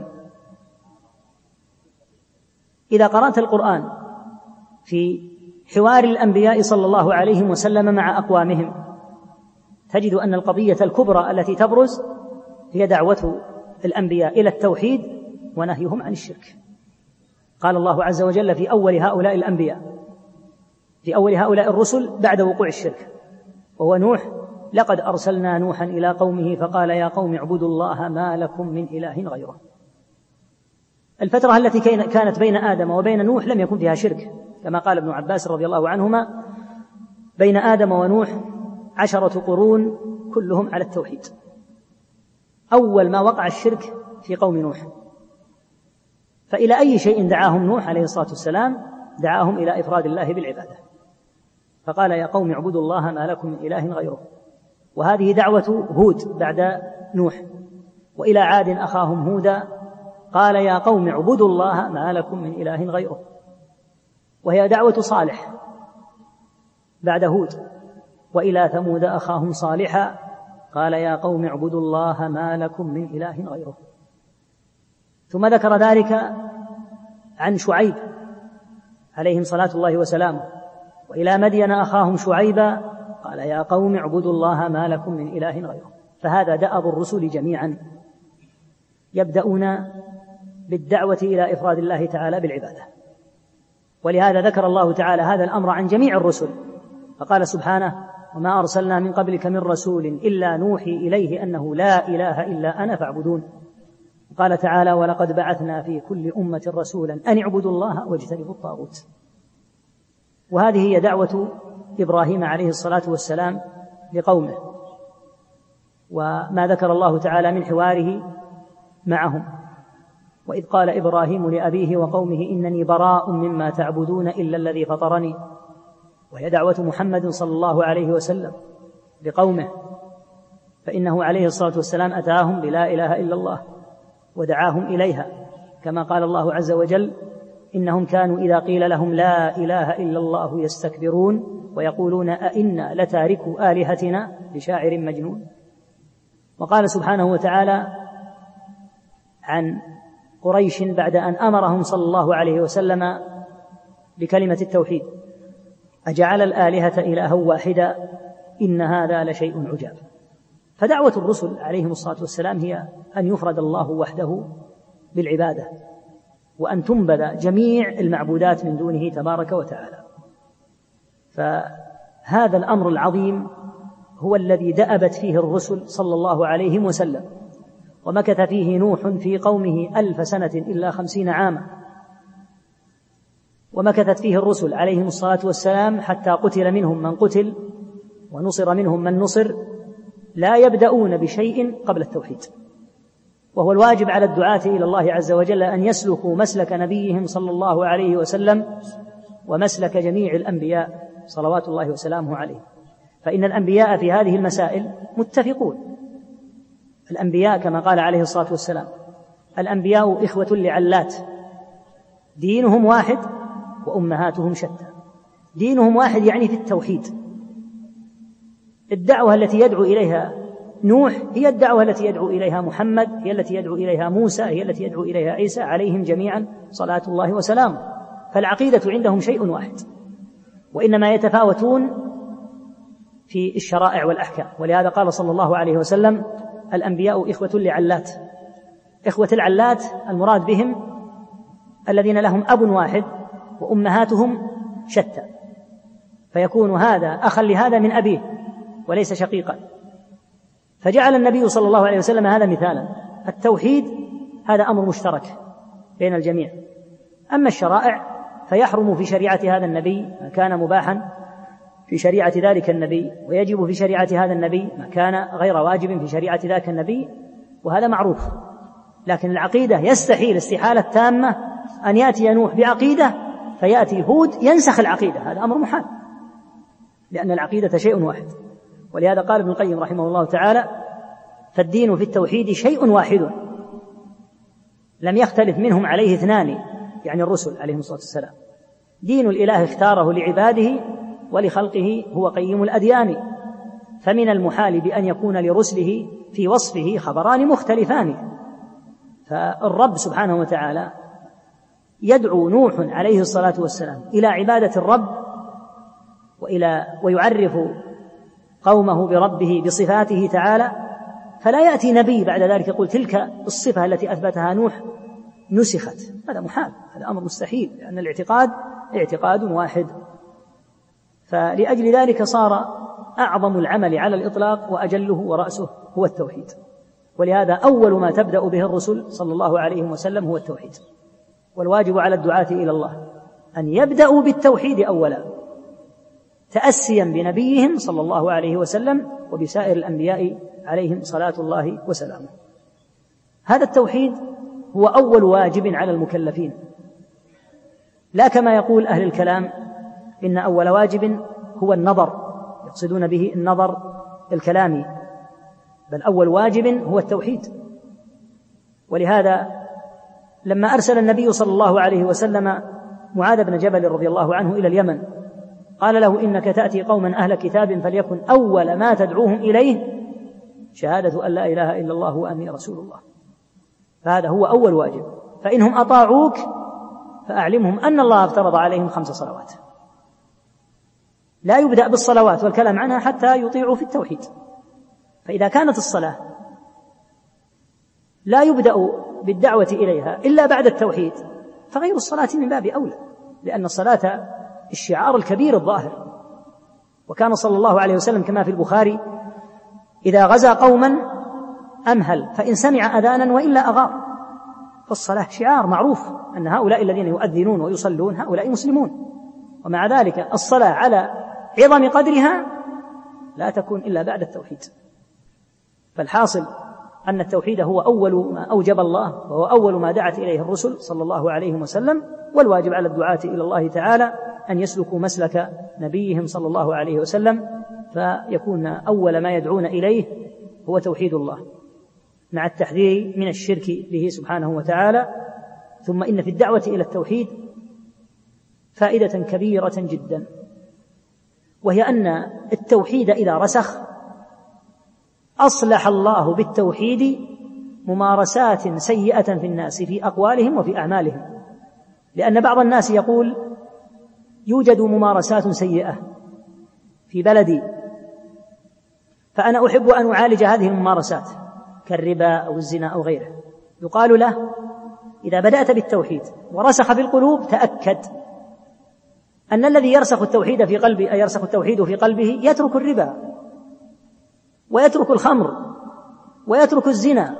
إذا قرأت القرآن في حوار الأنبياء صلى الله عليه وسلم مع أقوامهم تجد أن القضية الكبرى التي تبرز هي دعوة الأنبياء إلى التوحيد ونهيهم عن الشرك. قال الله عز وجل في أول هؤلاء الأنبياء في أول هؤلاء الرسل بعد وقوع الشرك، وهو نوح: لقد أرسلنا نوحا إلى قومه فقال يا قوم اعبدوا الله ما لكم من إله غيره. الفترة التي كانت بين آدم وبين نوح لم يكن فيها شرك، كما قال ابن عباس رضي الله عنهما: بين آدم ونوح عشرة قرون كلهم على التوحيد. أول ما وقع الشرك في قوم نوح، فإلى أي شيء دعاهم نوح عليه الصلاة والسلام؟ دعاهم إلى إفراد الله بالعبادة، فقال يا قوم اعبدوا الله ما لكم من إله غيره. وهذه دعوة هود بعد نوح. وإلى عاد أخاهم هودا قال يا قوم اعبدوا الله ما لكم من إله غيره. وهي دعوة صالح بعد هود. وإلى ثمود أخاهم صالحا قال يا قوم اعبدوا الله ما لكم من إله غيره. ثم ذكر ذلك عن شعيب عليهم صلاة الله وسلامه. وإلى مدين أخاهم شعيبا قال يا قوم اعبدوا الله ما لكم من إله غيره. فهذا دأب الرسل جميعا، يبدأون بالدعوة إلى إفراد الله تعالى بالعبادة. ولهذا ذكر الله تعالى هذا الأمر عن جميع الرسل، فقال سبحانه وما أرسلنا من قبلك من رسول إلا نوحي إليه أنه لا إله إلا أنا فاعبدون. قال تعالى ولقد بعثنا في كل أمة رسولا أن اعبدوا الله واجتنبوا الطاغوت. وهذه هي دعوة إبراهيم عليه الصلاة والسلام لقومه، وما ذكر الله تعالى من حواره معهم. وإذ قال إبراهيم لأبيه وقومه إنني براء مما تعبدون إلا الذي فطرني. وهي دعوة محمد صلى الله عليه وسلم لقومه، فإنه عليه الصلاة والسلام أتاهم بلا إله إلا الله ودعاهم إليها، كما قال الله عز وجل إنهم كانوا إذا قيل لهم لا إله إلا الله يستكبرون ويقولون أئنا لتاركوا آلهتنا لشاعر مجنون. وقال سبحانه وتعالى عن قريش بعد أن أمرهم صلى الله عليه وسلم بكلمة التوحيد أجعل الآلهة إلها واحدا إن هذا لشيء عجاب. فدعوة الرسل عليهم الصلاة والسلام هي أن يفرد الله وحده بالعبادة، وأن تنبذ جميع المعبودات من دونه تبارك وتعالى. فهذا الأمر العظيم هو الذي دأبت فيه الرسل صلى الله عليه وسلم، ومكث فيه نوح في قومه ألف سنة إلا خمسين عاما، ومكثت فيه الرسل عليهم الصلاة والسلام حتى قتل منهم من قتل ونصر منهم من نصر، لا يبدأون بشيء قبل التوحيد. وهو الواجب على الدعاة إلى الله عز وجل أن يسلكوا مسلك نبيهم صلى الله عليه وسلم ومسلك جميع الأنبياء صلوات الله وسلامه عليه. فإن الأنبياء في هذه المسائل متفقون. الأنبياء كما قال عليه الصلاة والسلام الأنبياء إخوة لعلات، دينهم واحد وأمهاتهم شتى. دينهم واحد يعني في التوحيد. الدعوة التي يدعو إليها نوح هي الدعوة التي يدعو إليها محمد، هي التي يدعو إليها موسى، هي التي يدعو إليها عيسى عليهم جميعا صلاة الله وسلامه. فالعقيدة عندهم شيء واحد، وإنما يتفاوتون في الشرائع والأحكام. ولهذا قال صلى الله عليه وسلم الأنبياء إخوة لعلات. إخوة العلات المراد بهم الذين لهم أب واحد وأمهاتهم شتى، فيكون هذا أخا لهذا من أبيه وليس شقيقا. فجعل النبي صلى الله عليه وسلم هذا مثالا. التوحيد هذا أمر مشترك بين الجميع. أما الشرائع فيحرم في شريعة هذا النبي ما كان مباحا في شريعة ذلك النبي، ويجب في شريعة هذا النبي ما كان غير واجب في شريعة ذاك النبي، وهذا معروف. لكن العقيدة يستحيل استحالة تامة أن يأتي نوح بعقيدة فيأتي هود ينسخ العقيدة، هذا أمر محال، لأن العقيدة شيء واحد. ولهذا قال ابن القيم رحمه الله تعالى فالدين في التوحيد شيء واحد لم يختلف منهم عليه اثنان، يعني الرسل عليهم الصلاة والسلام. دين الإله اختاره لعباده ولخلقه هو قيم الأديان، فمن المحال بأن يكون لرسله في وصفه خبران مختلفان. فالرب سبحانه وتعالى يدعو نوح عليه الصلاة والسلام إلى عبادة الرب وإلى ويعرف قومه بربه بصفاته تعالى، فلا يأتي نبي بعد ذلك يقول تلك الصفة التي أثبتها نوح نسخت، هذا محال، هذا أمر مستحيل، لأن الاعتقاد اعتقاد واحد. فلأجل ذلك صار أعظم العمل على الإطلاق وأجله ورأسه هو التوحيد. ولهذا أول ما تبدأ به الرسل صلى الله عليه وسلم هو التوحيد. والواجب على الدعاة إلى الله أن يبدأوا بالتوحيد أولا، تأسيا بنبيهم صلى الله عليه وسلم وبسائر الأنبياء عليهم صلاة الله وسلامه. هذا التوحيد هو أول واجب على المكلفين، لا كما يقول أهل الكلام إن أول واجب هو النظر، يقصدون به النظر الكلامي، بل أول واجب هو التوحيد. ولهذا لما أرسل النبي صلى الله عليه وسلم معاذ بن جبل رضي الله عنه إلى اليمن قال له إنك تأتي قوما أهل كتاب فليكن أول ما تدعوهم إليه شهادة أن لا إله إلا الله وأني رسول الله، فهذا هو أول واجب. فإنهم أطاعوك فأعلمهم أن الله افترض عليهم خمس صلوات، لا يبدأ بالصلوات والكلام عنها حتى يطيعوا في التوحيد. فإذا كانت الصلاة لا يبدأ بالدعوة إليها إلا بعد التوحيد فغير الصلاة من باب أولى، لأن الصلاة الشعار الكبير الظاهر. وكان صلى الله عليه وسلم كما في البخاري إذا غزا قوما أمهل فإن سمع أذانا وإلا أغار، فالصلاة شعار معروف أن هؤلاء الذين يؤذنون ويصلون هؤلاء مسلمون، ومع ذلك الصلاة على عظم قدرها لا تكون إلا بعد التوحيد. فالحاصل أن التوحيد هو أول ما أوجب الله وهو أول ما دعت إليه الرسل صلى الله عليه وسلم، والواجب على الدعاة إلى الله تعالى أن يسلكوا مسلك نبيهم صلى الله عليه وسلم، فيكون أول ما يدعون إليه هو توحيد الله مع التحذير من الشرك به سبحانه وتعالى. ثم إن في الدعوة إلى التوحيد فائدة كبيرة جدا، وهي أن التوحيد إذا رسخ أصلح الله بالتوحيد ممارسات سيئة في الناس في أقوالهم وفي أعمالهم. لأن بعض الناس يقول يوجد ممارسات سيئة في بلدي فأنا أحب أن أعالج هذه الممارسات كالربا أو الزنا أو غيره، يقال له إذا بدأت بالتوحيد ورسخ في القلوب تأكد أن الذي يرسخ التوحيد في قلبه أي يرسخ التوحيد في قلبه يترك الربا ويترك الخمر ويترك الزنا.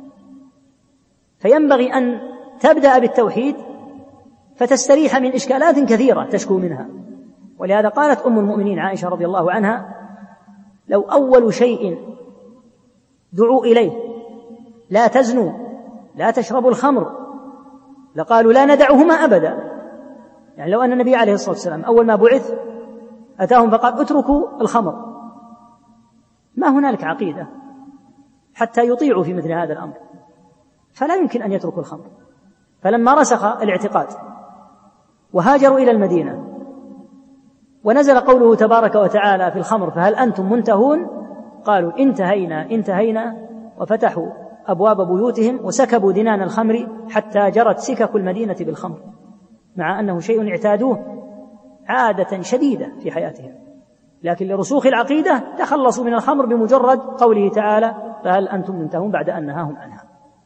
فينبغي أن تبدأ بالتوحيد فتستريح من إشكالات كثيرة تشكو منها. ولهذا قالت أم المؤمنين عائشة رضي الله عنها لو أول شيء دعوا إليه لا تزنوا لا تشربوا الخمر لقالوا لا ندعهما أبدا. يعني لو أن النبي عليه الصلاة والسلام أول ما بعث أتاهم فقال اتركوا الخمر، ما هنالك عقيدة حتى يطيعوا في مثل هذا الأمر، فلا يمكن أن يتركوا الخمر. فلما رسخ الاعتقاد وهاجروا إلى المدينة ونزل قوله تبارك وتعالى في الخمر فهل أنتم منتهون، قالوا انتهينا انتهينا وفتحوا أبواب بيوتهم وسكبوا دنان الخمر حتى جرت سكك المدينة بالخمر، مع أنه شيء اعتادوه عادة شديدة في حياتهم، لكن لرسوخ العقيدة تخلصوا من الخمر بمجرد قوله تعالى فهل أنتم منتهون بعد أن نهاهم عنها.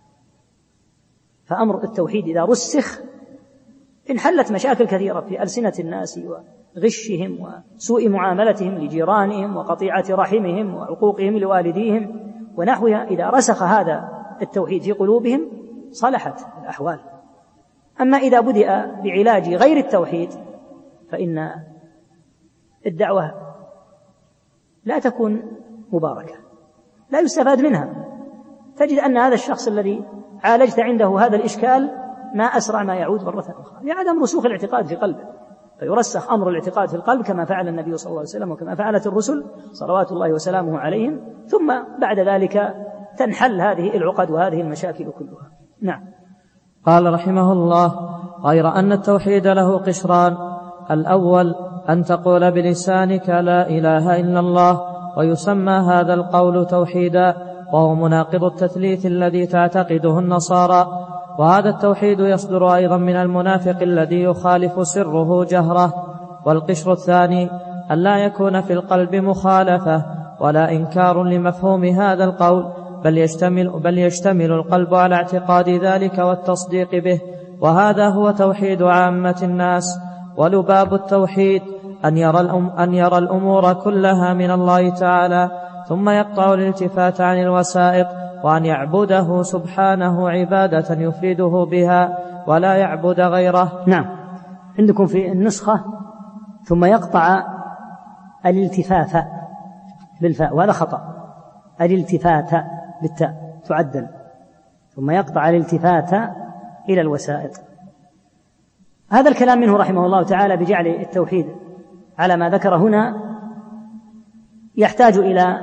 فأمر التوحيد إذا رسخ انحلت مشاكل كثيرة في ألسنة الناس وغشهم وسوء معاملتهم لجيرانهم وقطيعة رحمهم وعقوقهم لوالديهم ونحوها. إذا رسخ هذا التوحيد في قلوبهم صلحت الأحوال. أما إذا بدأ بعلاج غير التوحيد فإن الدعوة لا تكون مباركة، لا يستفاد منها. تجد أن هذا الشخص الذي عالجت عنده هذا الإشكال ما أسرع ما يعود مرة أخرى لعدم رسوخ الاعتقاد في قلبه، فيرسخ أمر الاعتقاد في القلب كما فعل النبي صلى الله عليه وسلم وكما فعلت الرسل صلوات الله وسلامه عليهم، ثم بعد ذلك تنحل هذه العقد وهذه المشاكل كلها. نعم. قال رحمه الله: غير أن التوحيد له قشران: الأول أن تقول بلسانك لا إله إلا الله، ويسمى هذا القول توحيدا، وهو مناقض التثليث الذي تعتقده النصارى، وهذا التوحيد يصدر أيضا من المنافق الذي يخالف سره جهره. والقشر الثاني أن لا يكون في القلب مخالفة ولا إنكار لمفهوم هذا القول، بل يشتمل, بل يشتمل القلب على اعتقاد ذلك والتصديق به، وهذا هو توحيد عامة الناس. ولباب التوحيد أن يرى, الأم أن يرى الأمور كلها من الله تعالى، ثم يقطع الالتفات عن الوسائط، وأن يعبده سبحانه عبادة يفرده بها ولا يعبد غيره. نعم، عندكم في النسخة ثم يقطع الالتفاف بالفاء، وهذا خطأ، الالتفات بالتاء تعدل، ثم يقطع الالتفات إلى الوسائط. هذا الكلام منه رحمه الله تعالى بجعل التوحيد على ما ذكر هنا يحتاج إلى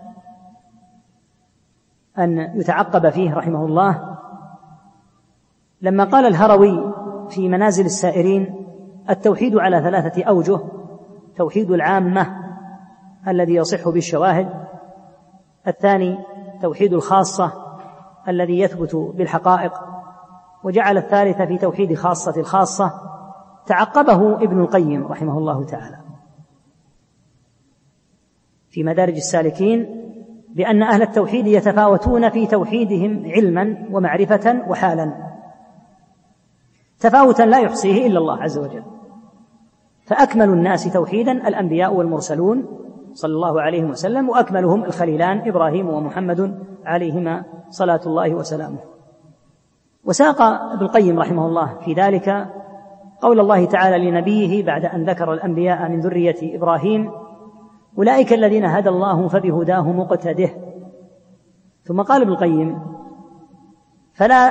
أن يتعقب فيه رحمه الله، لما قال الهروي في منازل السائرين: التوحيد على ثلاثة أوجه: توحيد العامة الذي يصح بالشواهد، الثاني توحيد الخاصة الذي يثبت بالحقائق، وجعل الثالث في توحيد خاصة الخاصة. تعقبه ابن القيم رحمه الله تعالى في مدارج السالكين بأن أهل التوحيد يتفاوتون في توحيدهم علما ومعرفة وحالا، تفاوتا لا يحصيه إلا الله عز وجل. فأكمل الناس توحيدا الأنبياء والمرسلون صلى الله عليه وسلم، وأكملهم الخليلان إبراهيم ومحمد عليهما صلاة الله وسلامه. وساق ابن القيم رحمه الله في ذلك قول الله تعالى لنبيه بعد أن ذكر الأنبياء من ذرية إبراهيم: أولئك الذين هدى الله فبهداه مقتده. ثم قال ابن القيم: فلا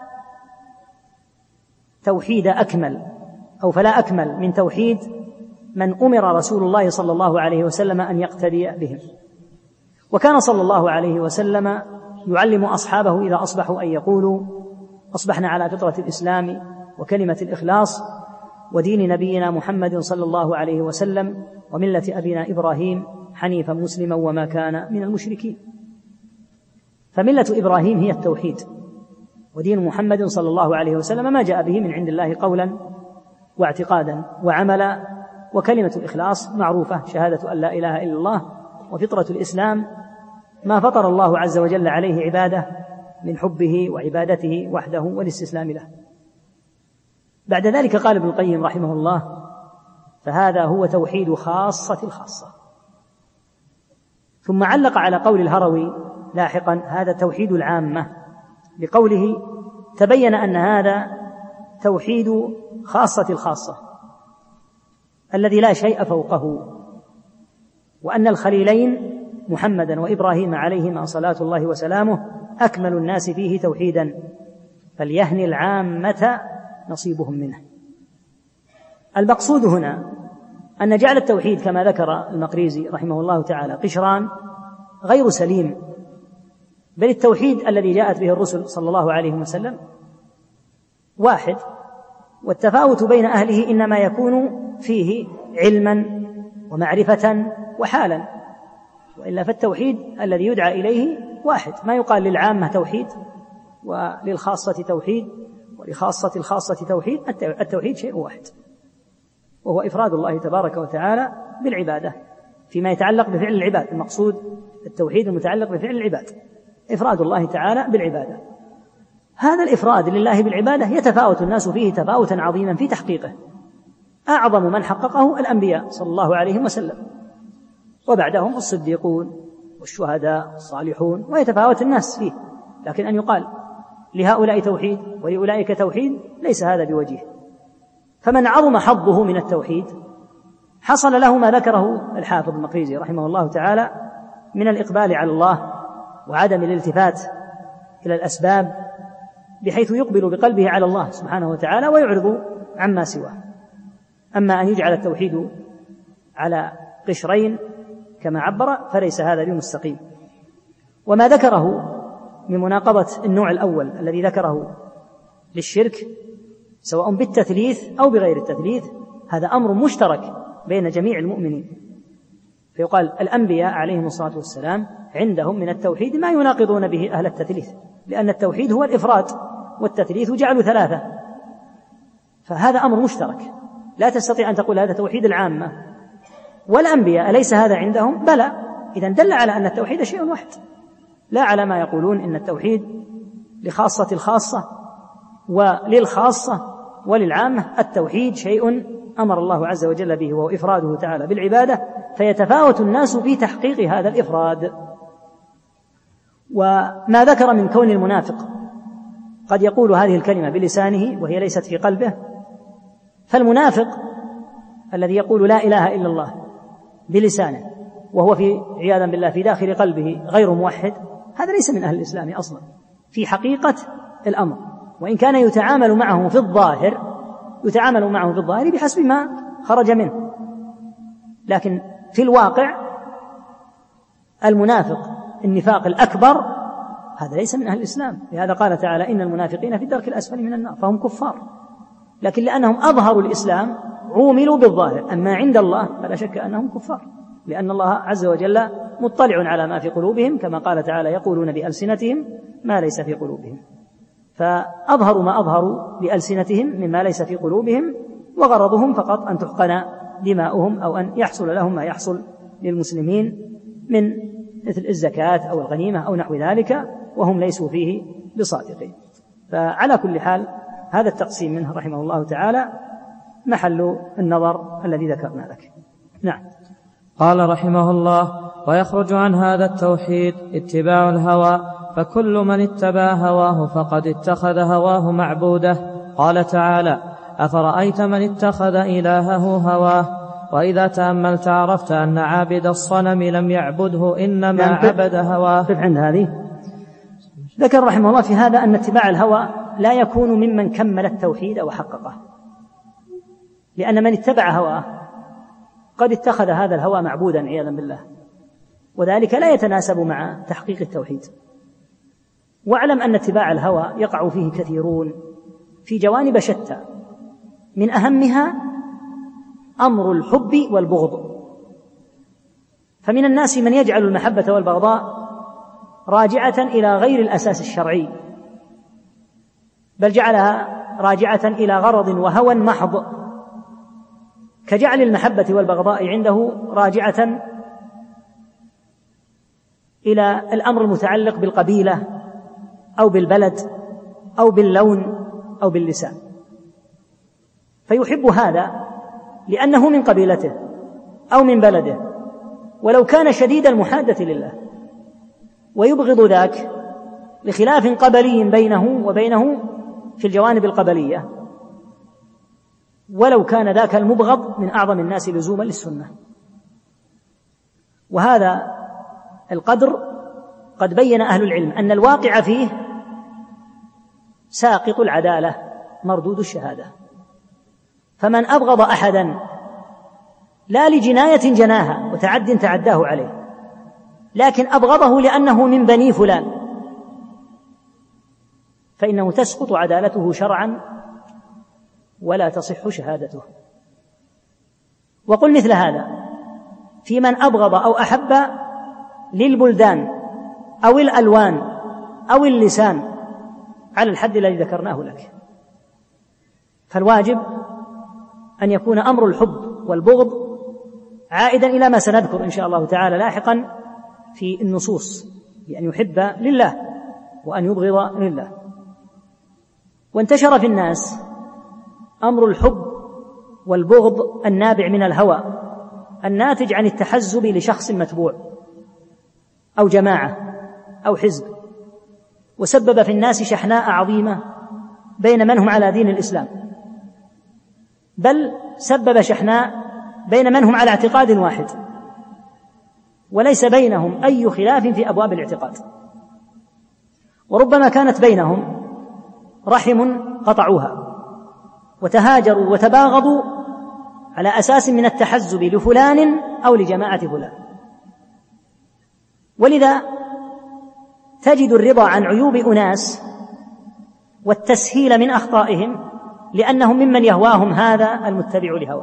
توحيد أكمل أو فلا أكمل من توحيد من أمر رسول الله صلى الله عليه وسلم أن يقتدي بهم. وكان صلى الله عليه وسلم يعلم أصحابه إذا أصبحوا أن يقولوا: أصبحنا على فطرة الإسلام وكلمة الإخلاص ودين نبينا محمد صلى الله عليه وسلم وملة أبينا إبراهيم حنيفا مسلما وما كان من المشركين. فملة إبراهيم هي التوحيد، ودين محمد صلى الله عليه وسلم ما جاء به من عند الله قولا واعتقادا وعملا. وكلمة الإخلاص معروفة: شهادة أن لا إله إلا الله. وفطرة الإسلام ما فطر الله عز وجل عليه عباده من حبه وعبادته وحده والاستسلام له. بعد ذلك قال ابن القيم رحمه الله: فهذا هو توحيد خاصة الخاصة. ثم علق على قول الهروي لاحقا: هذا توحيد العامة، بقوله: تبين أن هذا توحيد خاصة الخاصة الذي لا شيء فوقه، وأن الخليلين محمدا وإبراهيم عليهما صلاة الله وسلامه أكمل الناس فيه توحيدا، فليهن العامة نصيبهم منه. المقصود هنا أن جعل التوحيد كما ذكر المقريزي رحمه الله تعالى قشران غير سليم، بل التوحيد الذي جاءت به الرسل صلى الله عليه وسلم واحد، والتفاوت بين أهله إنما يكون فيه علما ومعرفة وحالا، وإلا فالتوحيد الذي يدعى إليه واحد. ما يقال للعامة توحيد وللخاصة توحيد ولخاصة الخاصة توحيد. التوحيد شيء واحد، وهو إفراد الله تبارك وتعالى بالعبادة فيما يتعلق بفعل العباد. المقصود التوحيد المتعلق بفعل العباد، إفراد الله تعالى بالعبادة. هذا الإفراد لله بالعبادة يتفاوت الناس فيه تفاوتا عظيما في تحقيقه. أعظم من حققه الأنبياء صلى الله عليه وسلم، وبعدهم الصديقون والشهداء والصالحون، ويتفاوت الناس فيه. لكن أن يقال لهؤلاء توحيد ولأولئك توحيد ليس هذا بوجيه. فمن عظم حظه من التوحيد حصل له ما ذكره الحافظ المقريزي رحمه الله تعالى من الإقبال على الله وعدم الالتفات إلى الأسباب، بحيث يقبل بقلبه على الله سبحانه وتعالى ويعرض عما سواه. أما أن يجعل التوحيد على قشرين كما عبر فليس هذا بمستقيم. وما ذكره من مناقضة النوع الأول الذي ذكره للشرك سواء بالتثليث أو بغير التثليث، هذا أمر مشترك بين جميع المؤمنين. فيقال الأنبياء عليهم الصلاة والسلام عندهم من التوحيد ما يناقضون به أهل التثليث، لأن التوحيد هو الإفراد والتثليث جعل ثلاثة، فهذا أمر مشترك. لا تستطيع أن تقول هذا توحيد العامة والأنبياء أليس هذا عندهم؟ بلى. إذن دل على أن التوحيد شيء واحد، لا على ما يقولون إن التوحيد لخاصة الخاصة وللخاصة وللعامة. التوحيد شيء أمر الله عز وجل به وهو إفراده تعالى بالعبادة، فيتفاوت الناس في تحقيق هذا الإفراد. وما ذكر من كون المنافق قد يقول هذه الكلمة بلسانه وهي ليست في قلبه، فالمنافق الذي يقول لا إله إلا الله بلسانه وهو في عياذا بالله في داخل قلبه غير موحد، هذا ليس من أهل الإسلام أصلا، في حقيقة الأمر، وإن كان يتعامل معه في الظاهر يتعامل معه في الظاهر بحسب ما خرج منه، لكن في الواقع المنافق النفاق الأكبر هذا ليس من أهل الإسلام. لهذا قال تعالى إن المنافقين في الدرك الأسفل من النار، فهم كفار، لكن لأنهم أظهروا الإسلام عوملوا بالظاهر، أما عند الله فلا شك أنهم كفار، لأن الله عز وجل مطلع على ما في قلوبهم، كما قال تعالى يقولون بألسنتهم ما ليس في قلوبهم، فأظهروا ما أظهروا بألسنتهم مما ليس في قلوبهم، وغرضهم فقط أن تحقن دماؤهم أو أن يحصل لهم ما يحصل للمسلمين من مثل الزكاة أو الغنيمة أو نحو ذلك، وهم ليسوا فيه بصادقين. فعلى كل حال هذا التقسيم منه رحمه الله تعالى محل النظر الذي ذكرنا لك. نعم. قال رحمه الله: ويخرج عن هذا التوحيد اتباع الهوى، فكل من اتبع هواه فقد اتخذ هواه معبوده. قال تعالى: أفرأيت من اتخذ إلهه هواه. وإذا تأملت عرفت أن عابد الصنم لم يعبده، إنما يعني عبد هواه. قف عند هذه. ذكر رحمه الله في هذا أن اتباع الهوى لا يكون ممن كمل التوحيد وحققه، لأن من اتبع هواه قد اتخذ هذا الهوى معبودا عياذا بالله، وذلك لا يتناسب مع تحقيق التوحيد. واعلم أن اتباع الهوى يقع فيه كثيرون في جوانب شتى، من أهمها أمر الحب والبغض. فمن الناس من يجعل المحبة والبغضاء راجعة إلى غير الأساس الشرعي، بل جعلها راجعة إلى غرض وهوى محض، كجعل المحبة والبغضاء عنده راجعة إلى الأمر المتعلق بالقبيلة أو بالبلد أو باللون أو باللسان، فيحب هذا لأنه من قبيلته أو من بلده ولو كان شديد المحادة لله، ويبغض ذاك لخلاف قبلي بينه وبينه في الجوانب القبلية، ولو كان ذاك المبغض من أعظم الناس لزوما للسنة. وهذا القدر قد بين أهل العلم أن الواقع فيه ساقط العدالة مردود الشهادة، فمن أبغض أحدا لا لجناية جناها وتعد تعداه عليه، لكن أبغضه لأنه من بني فلان، فإنه تسقط عدالته شرعا ولا تصح شهادته. وقل مثل هذا في من أبغض أو أحب للبلدان أو الألوان أو اللسان على الحد الذي ذكرناه لك. فالواجب أن يكون أمر الحب والبغض عائدا إلى ما سنذكر إن شاء الله تعالى لاحقا في النصوص، بأن يحب لله وأن يبغض لله. وانتشر في الناس أمر الحب والبغض النابع من الهوى الناتج عن التحزب لشخص متبوع أو جماعة أو حزب، وسبب في الناس شحناء عظيمة بين من هم على دين الإسلام، بل سبب شحناء بين من هم على اعتقاد واحد وليس بينهم أي خلاف في أبواب الاعتقاد، وربما كانت بينهم رحم قطعوها وتهاجروا وتباغضوا على أساس من التحزب لفلان أو لجماعة فلان. ولذا تجد الرضا عن عيوب أناس والتسهيل من أخطائهم لأنهم ممن يهواهم هذا المتبع لهواه.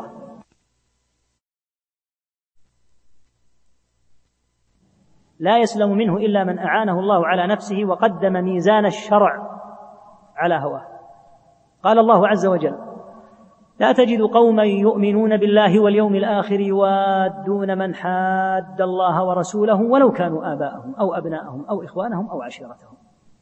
لا يسلم منه إلا من أعانه الله على نفسه وقدم ميزان الشرع على هواه. قال الله عز وجل: لا تجد قوما يؤمنون بالله واليوم الآخر يوادون من حاد الله ورسوله ولو كانوا آباءهم أو أبناءهم أو إخوانهم أو عشيرتهم.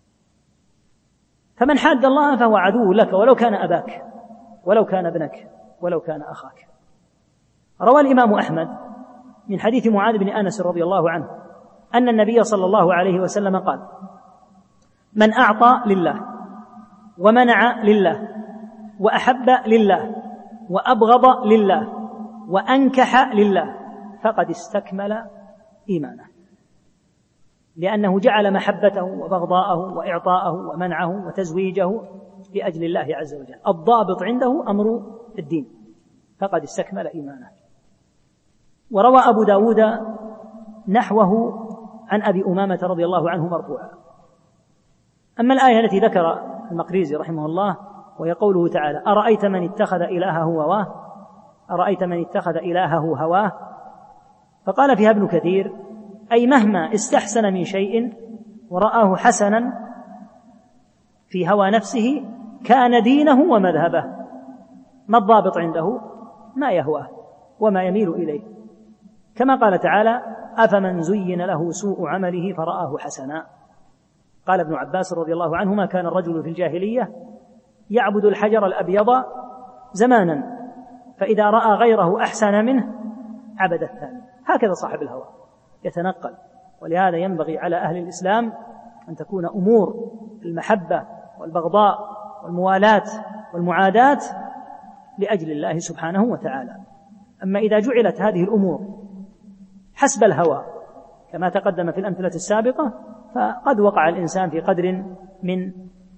فمن حاد الله فهو عدو لك ولو كان أباك ولو كان ابنك ولو كان أخاك. روى الإمام أحمد من حديث معاذ بن أنس رضي الله عنه أن النبي صلى الله عليه وسلم قال: من أعطى لله ومنع لله وأحب لله وأبغض لله وأنكح لله فقد استكمل إيمانه. لأنه جعل محبته وبغضاءه وإعطاءه ومنعه وتزويجه لأجل الله عز وجل. الضابط عنده أمر الدين، فقد استكمل إيمانه. وروى أبو داود نحوه عن أبي أمامة رضي الله عنه مرفوعا. أما الآية التي ذكر المقريزي رحمه الله وهي قوله تعالى: أرأيت من اتخذ إلهه هواه أرأيت من اتخذ إلهه هواه فقال فيها ابن كثير: أي مهما استحسن من شيء ورآه حسنا في هوى نفسه كان دينه ومذهبه. ما الضابط عنده؟ ما يهواه وما يميل إليه، كما قال تعالى: أفمن زين له سوء عمله فرآه حسنا. قال ابن عباس رضي الله عنهما: كان الرجل في الجاهلية يعبد الحجر الأبيض زمانا، فإذا رأى غيره أحسن منه عبد الثاني. هكذا صاحب الهوى يتنقل. ولهذا ينبغي على أهل الإسلام أن تكون أمور المحبة والبغضاء والموالاة والمعاداة لأجل الله سبحانه وتعالى. أما إذا جعلت هذه الأمور حسب الهوى كما تقدم في الأمثلة السابقة فقد وقع الإنسان في قدر من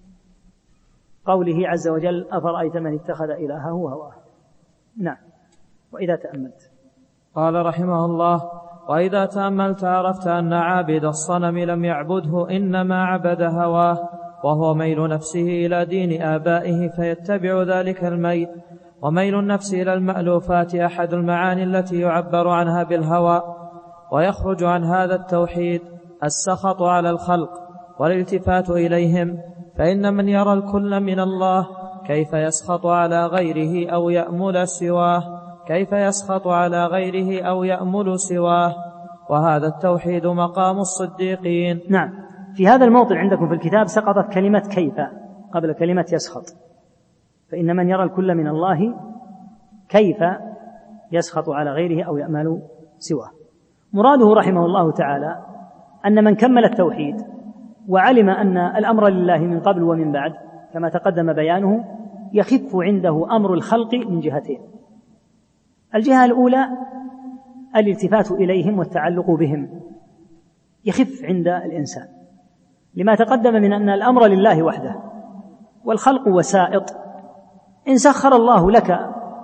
قوله عز وجل: أفرأيت من اتخذ إلهه هواه. نعم. وإذا تأملت قال رحمه الله: وإذا تأملت عرفت أن عابد الصنم لم يعبده، إنما عبد هواه، وهو ميل نفسه إلى دين آبائه فيتبع ذلك الميل. وميل النفس إلى المألوفات أحد المعاني التي يعبر عنها بالهوى. ويخرج عن هذا التوحيد السخط على الخلق والالتفات إليهم، فإن من يرى الكل من الله كيف يسخط على غيره أو يأمل سواه كيف يسخط على غيره أو يأمل سواه وهذا التوحيد مقام الصديقين. نعم. في هذا الموطن عندكم في الكتاب سقطت كلمة كيف قبل كلمة يسخط، فإن من يرى الكل من الله كيف يسخط على غيره أو يأمل سواه. مراده رحمه الله تعالى أن من كمل التوحيد وعلم أن الأمر لله من قبل ومن بعد كما تقدم بيانه، يخف عنده أمر الخلق من جهتين. الجهة الأولى الالتفات إليهم والتعلق بهم، يخف عند الإنسان لما تقدم من أن الأمر لله وحده والخلق وسائط. إن سخر الله لك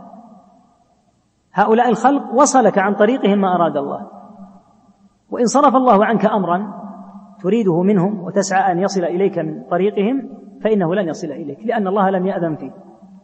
هؤلاء الخلق وصلك عن طريقهم ما أراد الله، وإن صرف الله عنك أمرا تريده منهم وتسعى أن يصل إليك من طريقهم فإنه لن يصل إليك لأن الله لم يأذن فيه.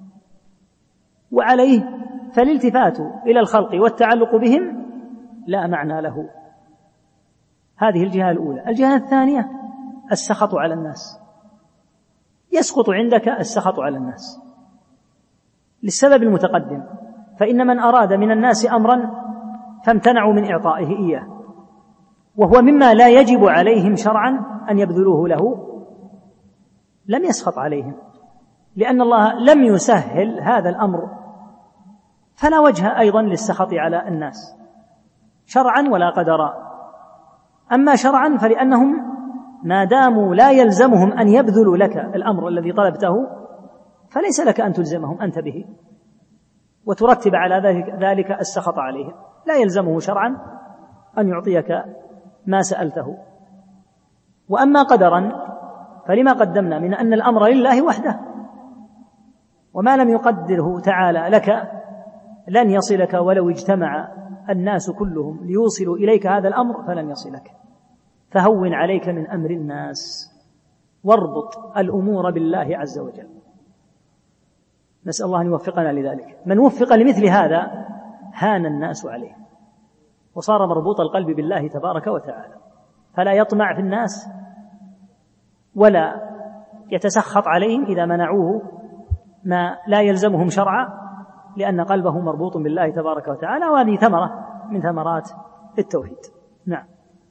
وعليه فالالتفات إلى الخلق والتعلق بهم لا معنى له. هذه الجهة الأولى. الجهة الثانية السخط على الناس، يسقط عندك السخط على الناس للسبب المتقدم، فإن من أراد من الناس أمرا فامتنعوا من إعطائه إياه وهو مما لا يجب عليهم شرعا أن يبذلوه له، لم يسخط عليهم لأن الله لم يسهل هذا الأمر، فلا وجه أيضا للسخط على الناس شرعا ولا قدرا. أما شرعا فلأنهم ما داموا لا يلزمهم أن يبذلوا لك الأمر الذي طلبته فليس لك أن تلزمهم أنت به وترتب على ذلك, ذلك السخط عليهم، لا يلزمه شرعا أن يعطيك ما سألته. وأما قدرا فلما قدمنا من أن الأمر لله وحده، وما لم يقدره تعالى لك لن يصلك ولو اجتمع الناس كلهم ليوصلوا إليك هذا الأمر فلن يصلك. فهون عليك من أمر الناس واربط الأمور بالله عز وجل. نسأل الله أن يوفقنا لذلك. من وفق لمثل هذا هان الناس عليه وصار مربوط القلب بالله تبارك وتعالى، فلا يطمع في الناس ولا يتسخط عليهم إذا منعوه ما لا يلزمهم شرعا، لأن قلبه مربوط بالله تبارك وتعالى، وهذه ثمرة من ثمرات التوحيد. نعم.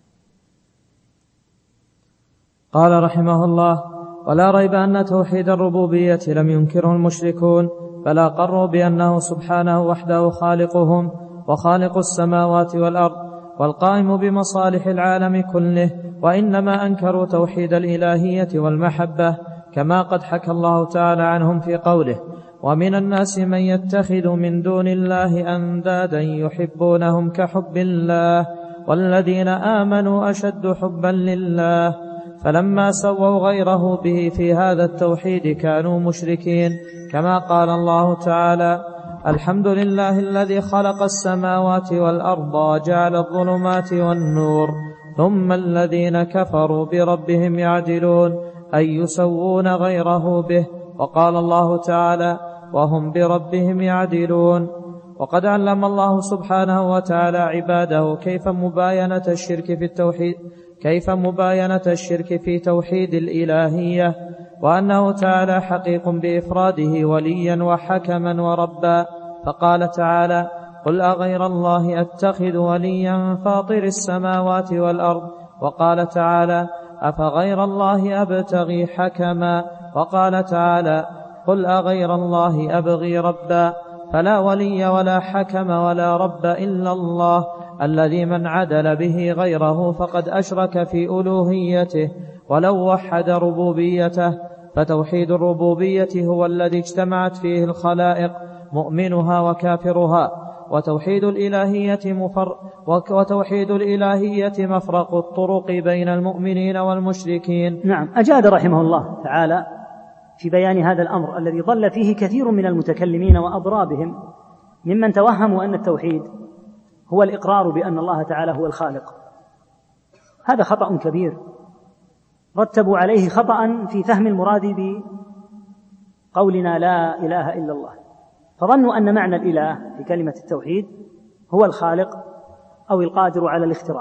قال رحمه الله: ولا ريب أن توحيد الربوبية لم ينكره المشركون، فلا قروا بأنه سبحانه وحده خالقهم وخالق السماوات والأرض والقائم بمصالح العالم كله، وإنما أنكروا توحيد الإلهية والمحبة، كما قد حكى الله تعالى عنهم في قوله: ومن الناس من يتخذ من دون الله أندادا يحبونهم كحب الله والذين آمنوا أشد حبا لله، فلما سووا غيره به في هذا التوحيد كانوا مشركين، كما قال الله تعالى: الحمد لله الذي خلق السماوات والأرض وجعل الظلمات والنور ثم الذين كفروا بربهم يعدلون، أي يسوون غيره به. وقال الله تعالى: وهم بربهم يعدلون. وقد علم الله سبحانه وتعالى عباده كيف مباينة الشرك في التوحيد كيف مباينة الشرك في توحيد الإلهية، وأنه تعالى حقيق بإفراده وليا وحكما وربا، فقال تعالى: قل أغير الله أتخذ وليا فاطر السماوات والأرض. وقال تعالى: أفغير الله أبتغي حكما. وقال تعالى: قل أغير الله أبغي ربا. فلا ولي ولا حكم ولا رب إلا الله، الذي من عدل به غيره فقد أشرك في ألوهيته ولو وحد ربوبيته. فتوحيد الربوبية هو الذي اجتمعت فيه الخلائق مؤمنها وكافرها، وتوحيد الإلهية مفر وتوحيد الإلهية مفرق الطرق بين المؤمنين والمشركين. نعم، أجاد رحمه الله تعالى في بيان هذا الأمر الذي ضل فيه كثير من المتكلمين وأضرابهم ممن توهموا أن التوحيد هو الإقرار بأن الله تعالى هو الخالق. هذا خطأ كبير، رتبوا عليه خطأ في فهم المراد بقولنا لا إله إلا الله، فظنوا أن معنى الإله في كلمة التوحيد هو الخالق أو القادر على الاختراع.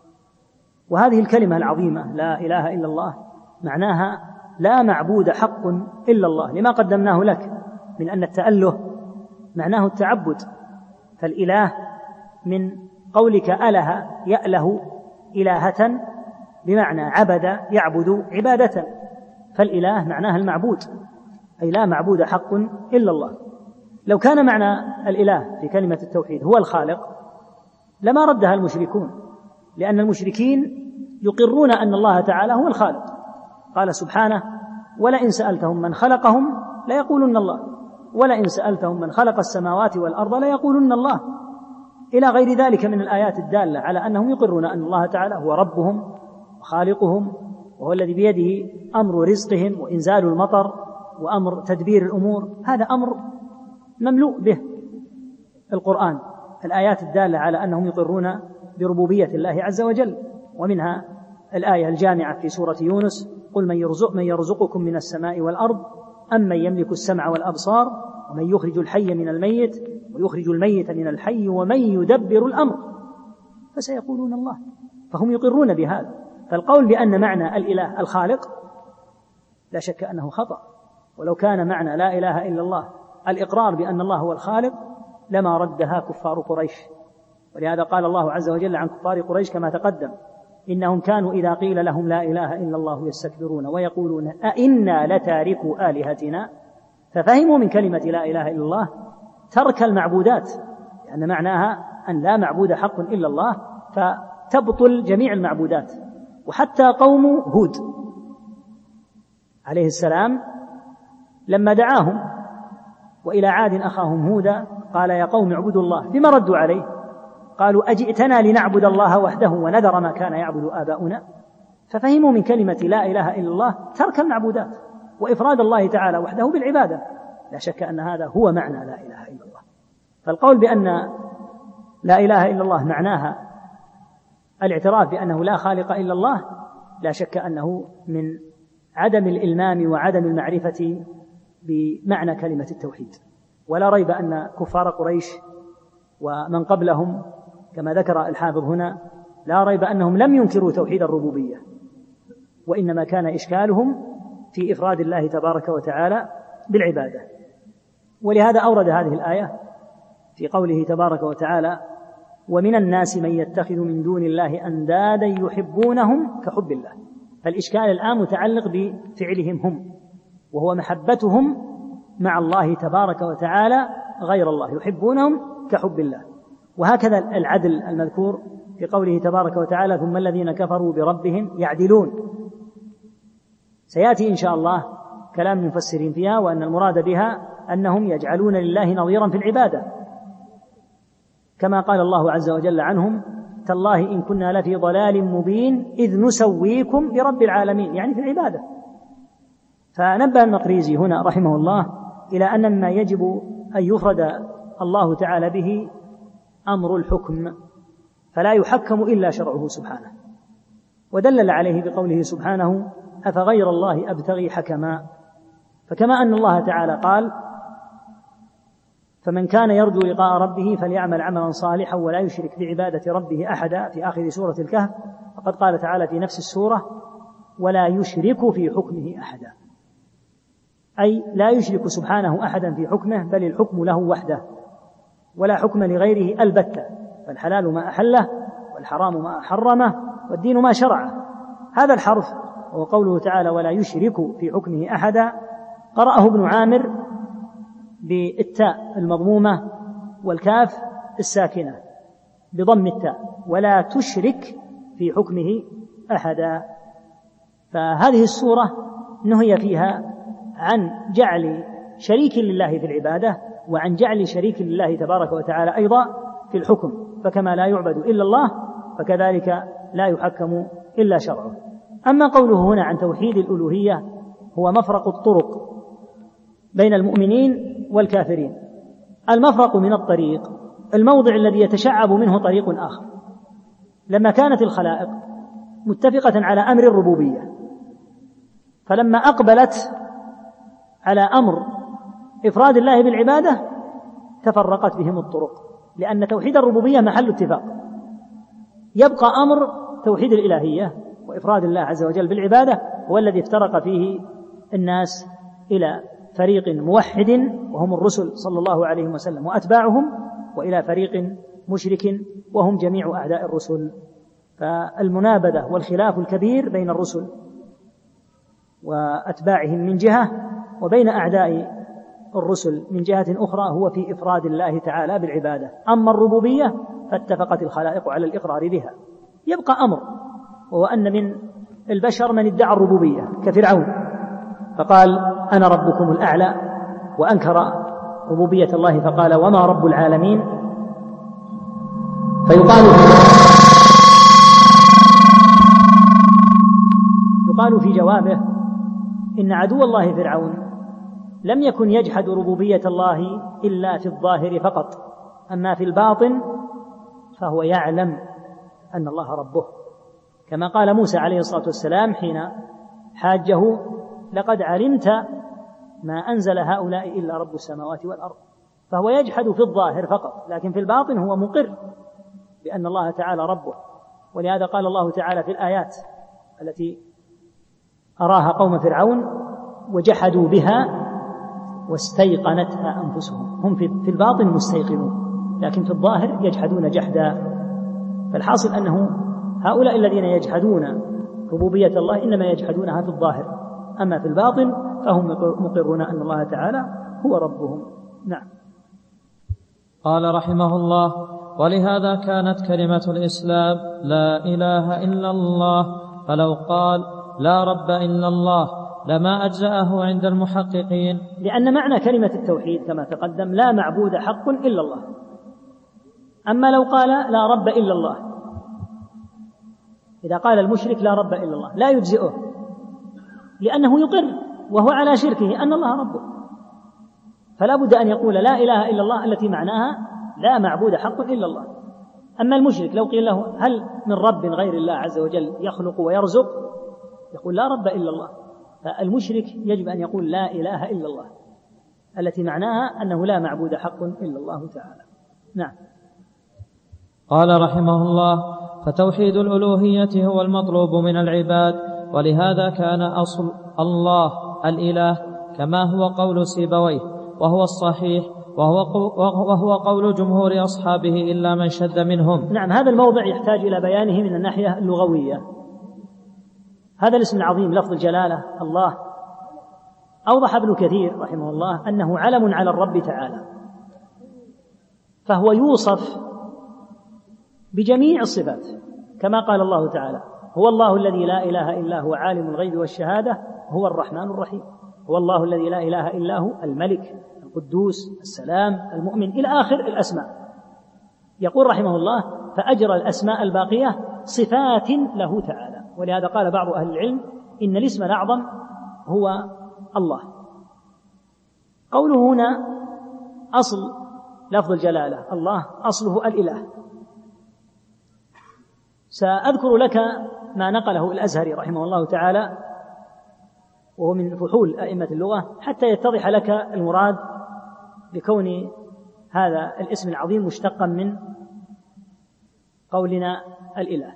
وهذه الكلمة العظيمة لا إله إلا الله معناها لا معبود حق إلا الله، لما قدمناه لك من أن التأله معناه التعبد، فالإله من قولك أله يأله إلهة بمعنى عبد يعبد عبادة، فالإله معناها المعبود، أي لا معبود حق إلا الله. لو كان معنى الإله في كلمة التوحيد هو الخالق لما ردها المشركون، لأن المشركين يقرون أن الله تعالى هو الخالق. قال سبحانه: ولئن سألتهم من خلقهم ليقولن الله، ولئن سألتهم من خلق السماوات والأرض ليقولن الله، إلى غير ذلك من الآيات الدالة على أنهم يقرون أن الله تعالى هو ربهم وخالقهم، وهو الذي بيده أمر رزقهم وإنزال المطر وأمر تدبير الأمور. هذا أمر مملوء به القرآن، الآيات الدالة على أنهم يقرون بربوبية الله عز وجل، ومنها الآية الجامعة في سورة يونس: قل من يرزق من يرزقكم من السماء والأرض أم من يملك السمع والأبصار ومن يخرج الحي من الميت ويخرج الميت من الحي ومن يدبر الأمر، فسيقولون الله. فهم يقرون بهذا. فالقول بأن معنى الإله الخالق لا شك أنه خطأ، ولو كان معنى لا إله إلا الله الإقرار بأن الله هو الخالق لما ردها كفار قريش. ولهذا قال الله عز وجل عن كفار قريش كما تقدم: إنهم كانوا إذا قيل لهم لا إله إلا الله يستكبرون ويقولون أئنا لتاركوا آلهتنا. ففهموا من كلمة لا إله إلا الله ترك المعبودات، لأن معناها أن لا معبود حق إلا الله، فتبطل جميع المعبودات. وحتى قوم هود عليه السلام لما دعاهم وإلى عاد أخاهم هودا قال: يا قوم اعبدوا الله، بما ردوا عليه؟ قالوا: أجئتنا لنعبد الله وحده ونذر ما كان يعبد آباؤنا. ففهموا من كلمة لا إله إلا الله ترك المعبودات وإفراد الله تعالى وحده بالعبادة. لا شك أن هذا هو معنى لا إله إلا الله. فالقول بأن لا إله إلا الله معناها الاعتراف بأنه لا خالق إلا الله لا شك أنه من عدم الإلمام وعدم المعرفة بمعنى كلمة التوحيد. ولا ريب أن كفار قريش ومن قبلهم كما ذكر الحافظ هنا لا ريب أنهم لم ينكروا توحيد الربوبية، وإنما كان إشكالهم في إفراد الله تبارك وتعالى بالعبادة. ولهذا أورد هذه الآية في قوله تبارك وتعالى: ومن الناس من يتخذ من دون الله أندادا يحبونهم كحب الله. فالإشكال الآن متعلق بفعلهم هم، وهو محبتهم مع الله تبارك وتعالى غير الله، يحبونهم كحب الله. وهكذا العدل المذكور في قوله تبارك وتعالى: ثم الذين كفروا بربهم يعدلون. سيأتي إن شاء الله كلام المفسرين فيها، وأن المراد بها أنهم يجعلون لله نظيرا في العبادة، كما قال الله عز وجل عنهم: تالله إن كنا لفي ضلال مبين إذ نسويكم برب العالمين، يعني في العبادة. فنبه المقريزي هنا رحمه الله إلى أن مما يجب أن يفرد الله تعالى به أمر الحكم، فلا يحكم إلا شرعه سبحانه، ودلل عليه بقوله سبحانه: أفغير الله أبتغي حكما. فكما أن الله تعالى قال: فمن كان يرجو لقاء ربه فليعمل عملا صالحا ولا يشرك بعبادة ربه أحدا في آخر سورة الكهف، فقد قال تعالى في نفس السورة: ولا يشرك في حكمه أحدا، أي لا يشرك سبحانه أحدا في حكمه، بل الحكم له وحده ولا حكم لغيره البتة، فالحلال ما أحله والحرام ما حرمه والدين ما شرعه. هذا الحرف هو قوله تعالى: ولا يشرك في حكمه أحدا، قرأه ابن عامر بالتاء المضمومة والكاف الساكنة بضم التاء، ولا تشرك في حكمه أحدا. فهذه السورة نهي فيها عن جعل شريك لله في العبادة، وعن جعل شريك لله تبارك وتعالى أيضا في الحكم، فكما لا يعبد إلا الله فكذلك لا يحكم إلا شرعه. أما قوله هنا عن توحيد الألوهية هو مفرق الطرق بين المؤمنين والكافرين. المفرق من الطريق الموضع الذي يتشعب منه طريق آخر. لما كانت الخلائق متفقة على أمر الربوبية، فلما أقبلت على أمر إفراد الله بالعبادة تفرقت بهم الطرق، لأن توحيد الربوبية محل اتفاق. يبقى أمر توحيد الإلهية وإفراد الله عز وجل بالعبادة هو الذي افترق فيه الناس إلى فريق موحد وهم الرسل صلى الله عليه وسلم وأتباعهم، وإلى فريق مشرك وهم جميع أعداء الرسل. فالمنابذة والخلاف الكبير بين الرسل وأتباعهم من جهة، وبين أعداء الرسل من جهة أخرى، هو في إفراد الله تعالى بالعبادة. أما الربوبية فاتفقت الخلائق على الإقرار بها. يبقى أمر، وهو أن من البشر من ادعى الربوبية كفرعون فقال: أنا ربكم الأعلى، وأنكر ربوبية الله فقال: وما رب العالمين. فيقال يقال في جوابه إن عدو الله فرعون لم يكن يجحد ربوبية الله إلا في الظاهر فقط، أما في الباطن فهو يعلم أن الله ربه، كما قال موسى عليه الصلاة والسلام حين حاجه: لقد علمت ما أنزل هؤلاء إلا رب السماوات والأرض. فهو يجحد في الظاهر فقط، لكن في الباطن هو مقر بأن الله تعالى ربه. ولهذا قال الله تعالى في الآيات التي أراها قوم فرعون: وجحدوا بها واستيقنتها أنفسهم. هم في الباطن مستيقنون، لكن في الظاهر يجحدون جحدا. فالحاصل أنه هؤلاء الذين يجحدون ربوبية الله إنما يجحدونها في الظاهر، أما في الباطن فهم مقرون أن الله تعالى هو ربهم. نعم. قال رحمه الله: ولهذا كانت كلمة الإسلام لا إله إلا الله، فلو قال لا رب إلا الله لما أجزأه عند المحققين، لأن معنى كلمة التوحيد كما تقدم لا معبود حق إلا الله. أما لو قال لا رب إلا الله، إذا قال المشرك لا رب إلا الله لا يجزئه، لأنه يقر وهو على شركه أن الله ربه، فلا بد أن يقول لا إله إلا الله التي معناها لا معبود حق إلا الله. أما المشرك لو قيل له هل من رب غير الله عز وجل يخلق ويرزق، يقول لا رب إلا الله. فالمشرك يجب أن يقول لا إله إلا الله التي معناها أنه لا معبود حق إلا الله تعالى. نعم. قال رحمه الله: فتوحيد الألوهية هو المطلوب من العباد، ولهذا كان أصل الله الإله كما هو قول سيبويه وهو الصحيح، وهو, وهو قول جمهور أصحابه إلا من شذ منهم. نعم. هذا الموضع يحتاج إلى بيانه من الناحية اللغوية. هذا الاسم العظيم لفظ الجلالة الله، أوضح ابن كثير رحمه الله أنه علم على الرب تعالى، فهو يوصف بجميع الصفات، كما قال الله تعالى: هو الله الذي لا إله إلا هو عالم الغيب والشهادة هو الرحمن الرحيم. هو الله الذي لا إله إلا هو الملك القدوس السلام المؤمن إلى آخر الأسماء. يقول رحمه الله: فأجرى الأسماء الباقية صفات له تعالى. ولهذا قال بعض أهل العلم إن الاسم الأعظم هو الله. قوله هنا أصل لفظ الجلالة الله أصله الإله. سأذكر لك ما نقله الأزهري رحمه الله تعالى وهو من فحول أئمة اللغة حتى يتضح لك المراد بكون هذا الاسم العظيم مشتقا من قولنا الإله.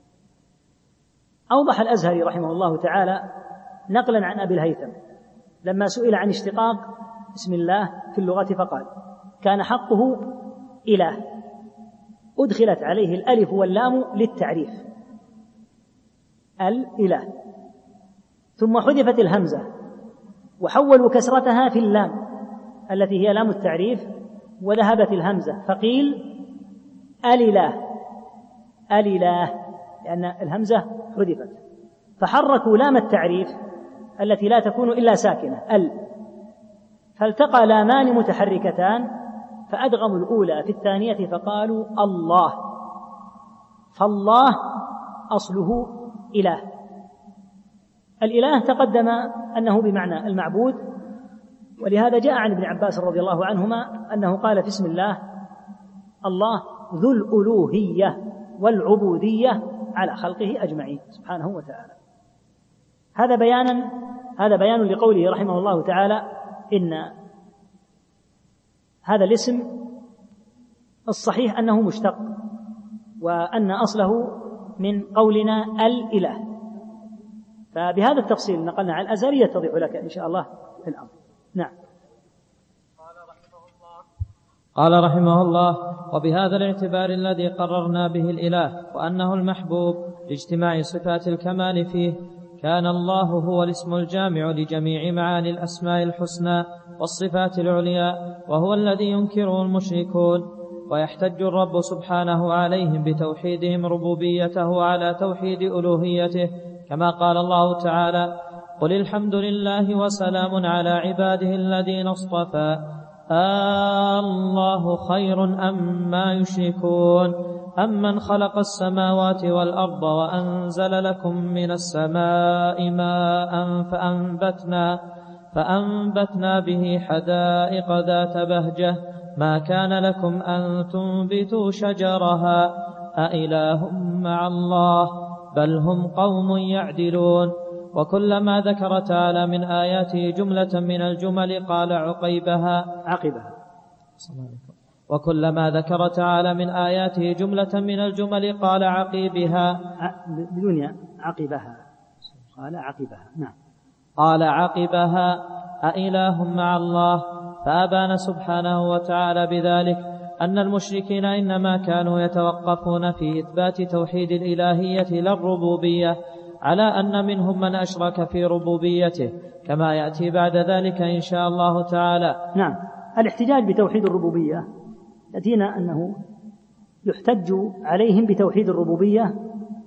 أوضح الأزهري رحمه الله تعالى نقلا عن أبي الهيثم لما سئل عن اشتقاق اسم الله في اللغة فقال: كان حقه إله أدخلت عليه الألف واللام للتعريف الإله، ثم حذفت الهمزة وحولوا كسرتها في اللام التي هي لام التعريف وذهبت الهمزة فقيل الإله الإله لأن الهمزة حذفت، فحركوا لام التعريف التي لا تكون إلا ساكنة ال، فالتقى لامان متحركتان فأدغموا الأولى في الثانية فقالوا الله، فالله أصله إله. الإله تقدم أنه بمعنى المعبود، ولهذا جاء عن ابن عباس رضي الله عنهما أنه قال في اسم الله الله ذو الألوهية والعبودية على خلقه أجمعين سبحانه وتعالى. هذا بيانا هذا بيان لقوله رحمه الله تعالى إن هذا الاسم الصحيح أنه مشتق وأن أصله من قولنا الإله. فبهذا التفصيل نقلنا عن الأزهري يتضح لك إن شاء الله الأمر. نعم. قال رحمه الله: وبهذا الاعتبار الذي قررنا به الإله وأنه المحبوب لاجتماع صفات الكمال فيه، كان الله هو الاسم الجامع لجميع معاني الأسماء الحسنى والصفات العليا، وهو الذي ينكره المشركون، ويحتج الرب سبحانه عليهم بتوحيدهم ربوبيته على توحيد ألوهيته، كما قال الله تعالى: قل الحمد لله وسلام على عباده الذين اصطفى آه الله خير أم ما يشركون أمن خلق السماوات والأرض وأنزل لكم من السماء ماء فأنبتنا, فأنبتنا به حدائق ذات بهجة ما كان لكم أن تنبتوا شجرها أإله مع الله بل هم قوم يعدلون. وكلما ذكر تعالى من آياته جملة من الجمل قال عقيبها عقبها وكلما ذكر تعالى من آياته جملة من الجمل قال عقيبها بدون عقبها قال عقبها نعم قال عقبها أإله مع الله. فأبان سبحانه وتعالى بذلك أن المشركين إنما كانوا يتوقفون في إثبات توحيد الإلهية لا الربوبية، على أن منهم من أشرك في ربوبيته، كما يأتي بعد ذلك إن شاء الله تعالى. نعم. الاحتجاج بتوحيد الربوبية يأتينا أنه يحتج عليهم بتوحيد الربوبية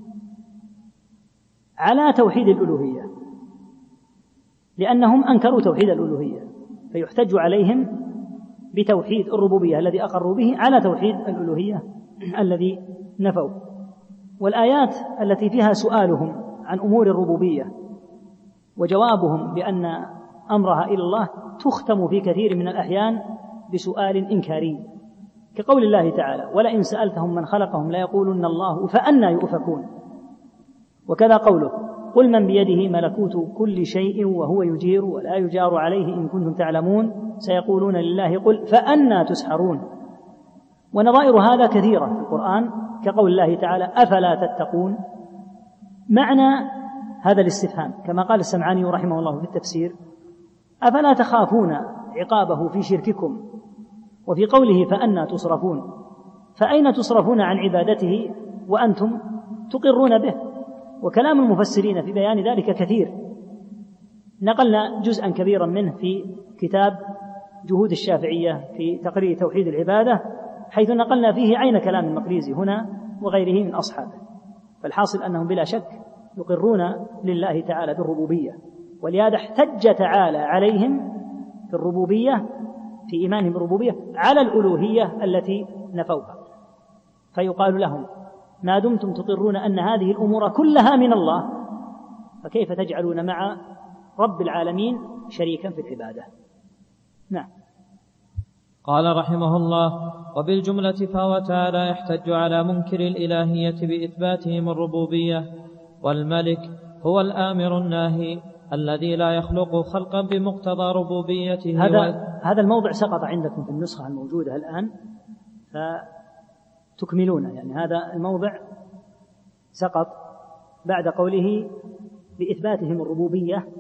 على توحيد الألوهية، لأنهم أنكروا توحيد الألوهية، فيحتج عليهم بتوحيد الربوبية الذي أقروا به على توحيد الألوهية الذي نفوا. والآيات التي فيها سؤالهم عن أمور الربوبية وجوابهم بأن أمرها إلى الله تختم في كثير من الأحيان بسؤال إنكاري، كقول الله تعالى: ولئن سألتهم من خلقهم ليقولن الله فأنى يؤفكون. وكذا قوله: قل من بيده ملكوت كل شيء وهو يجير ولا يجار عليه إن كنتم تعلمون سيقولون لله قل فأنى تسحرون. ونظائر هذا كثيرة في القرآن، كقول الله تعالى: أفلا تتقون. معنى هذا الاستفهام كما قال السمعاني رحمه الله في التفسير: أفلا تخافون عقابه في شرككم، وفي قوله فأنى تصرفون، فأين تصرفون عن عبادته وأنتم تقرون به؟ وكلام المفسرين في بيان ذلك كثير، نقلنا جزءا كبيرا منه في كتاب جهود الشافعية في تقرير توحيد العبادة، حيث نقلنا فيه عين كلام المقريزي هنا وغيره من أصحابه. فالحاصل أنهم بلا شك يقرون لله تعالى بالربوبية، ولهذا احتج تعالى عليهم في الربوبية في إيمانهم بالربوبية على الألوهية التي نفوها. فيقال لهم ما دمتم تقرون أن هذه الأمور كلها من الله فكيف تجعلون مع رب العالمين شريكا في العبادة؟ نعم. قال رحمه الله: وبالجملة فهو تعالى يحتج على منكر الإلهية بإثباتهم الربوبية. والملك هو الآمر الناهي الذي لا يخلق خلقا بمقتضى ربوبيته. هذا و... هذا الموضع سقط عندكم في النسخة الموجودة الآن فتكملون، يعني هذا الموضع سقط بعد قوله بإثباتهم الربوبية.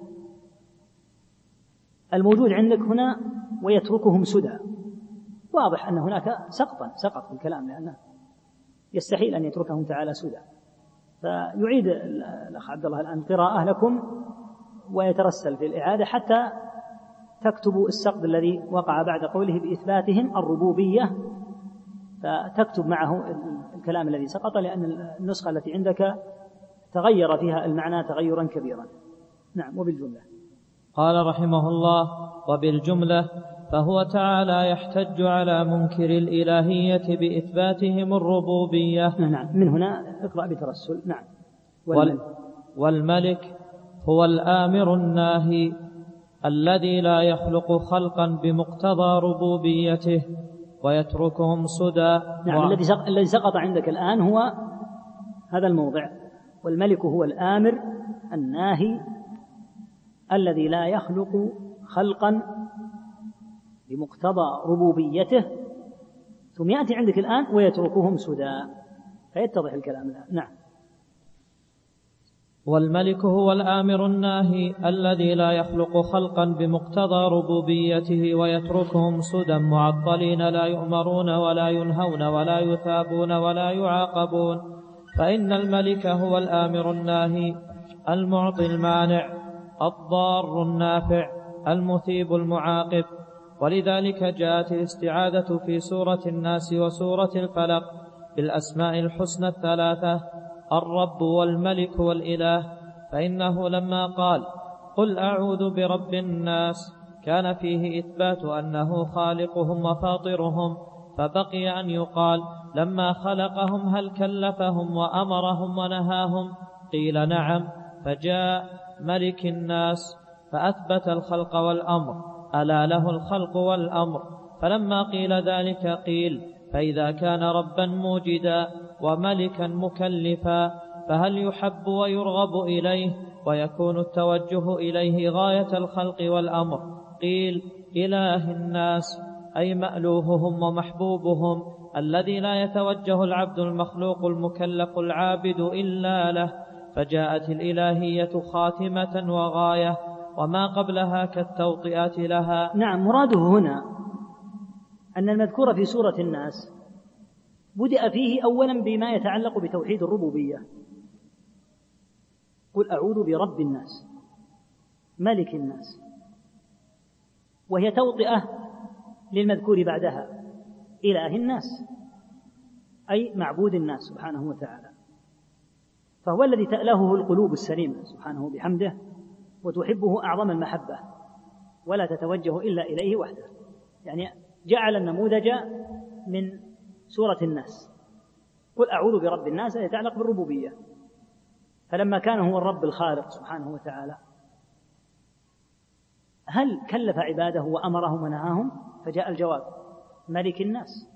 الموجود عندك هنا ويتركهم سدى، واضح أن هناك سقطا سقط في الكلام، لأنه يستحيل أن يتركهم تعالى سدى. فيعيد الأخ عبد الله الآن قراءة لكم ويترسل في الإعادة حتى تكتبوا السقط الذي وقع بعد قوله بإثباتهم الربوبية، فتكتب معه الكلام الذي سقط، لأن النسخة التي عندك تغير فيها المعنى تغيرا كبيرا. نعم. وبالجملة قال رحمه الله: وبالجملة فهو تعالى يحتج على منكر الإلهية بإثباتهم الربوبية. نعم. من هنا اقرأ بترسل. نعم. والملك, والملك هو الآمر الناهي الذي لا يخلق خلقا بمقتضى ربوبيته ويتركهم سدى. نعم. و... الذي الذي سقط عندك الآن هو هذا الموضع: والملك هو الآمر الناهي الذي لا يخلق خلقا بمقتضى ربوبيته، ثم يأتي عندك الآن ويتركهم سدى، فيتضح الكلام الآن. نعم. والملك هو الآمر الناهي الذي لا يخلق خلقا بمقتضى ربوبيته ويتركهم سدى معطلين لا يؤمرون ولا ينهون ولا يثابون ولا يعاقبون. فإن الملك هو الآمر الناهي المعطي المانع الضار النافع المثيب المعاقب. ولذلك جاءت الاستعاذة في سورة الناس وسورة الفلق بالأسماء الحسنى الثلاثة: الرب والملك والإله. فإنه لما قال قل أعوذ برب الناس كان فيه إثبات أنه خالقهم وفاطرهم، فبقي أن يقال لما خلقهم هل كلفهم وأمرهم ونهاهم؟ قيل نعم، فجاء ملك الناس فأثبت الخلق والأمر، ألا له الخلق والأمر. فلما قيل ذلك قيل فإذا كان ربا موجدا وملكا مكلفا فهل يحب ويرغب إليه ويكون التوجه إليه غاية الخلق والأمر؟ قيل إله الناس أي مألوههم ومحبوبهم الذي لا يتوجه العبد المخلوق المكلف العابد إلا له. فجاءت الإلهية خاتمة وغاية وما قبلها كالتوطئة لها. نعم. مراده هنا أن المذكور في سورة الناس بدأ فيه أولا بما يتعلق بتوحيد الربوبية: قل أعوذ برب الناس ملك الناس، وهي توطئة للمذكور بعدها: إله الناس أي معبود الناس سبحانه وتعالى. فهو الذي تألهه القلوب السليمة سبحانه بحمده وتحبه أعظم المحبة ولا تتوجه إلا إليه وحده. يعني جعل النموذج من سورة الناس: قل أعوذ برب الناس يتعلق بالربوبية. فلما كان هو الرب الخالق سبحانه وتعالى هل كلف عباده وأمرهم ونهاهم؟ فجاء الجواب: ملك الناس.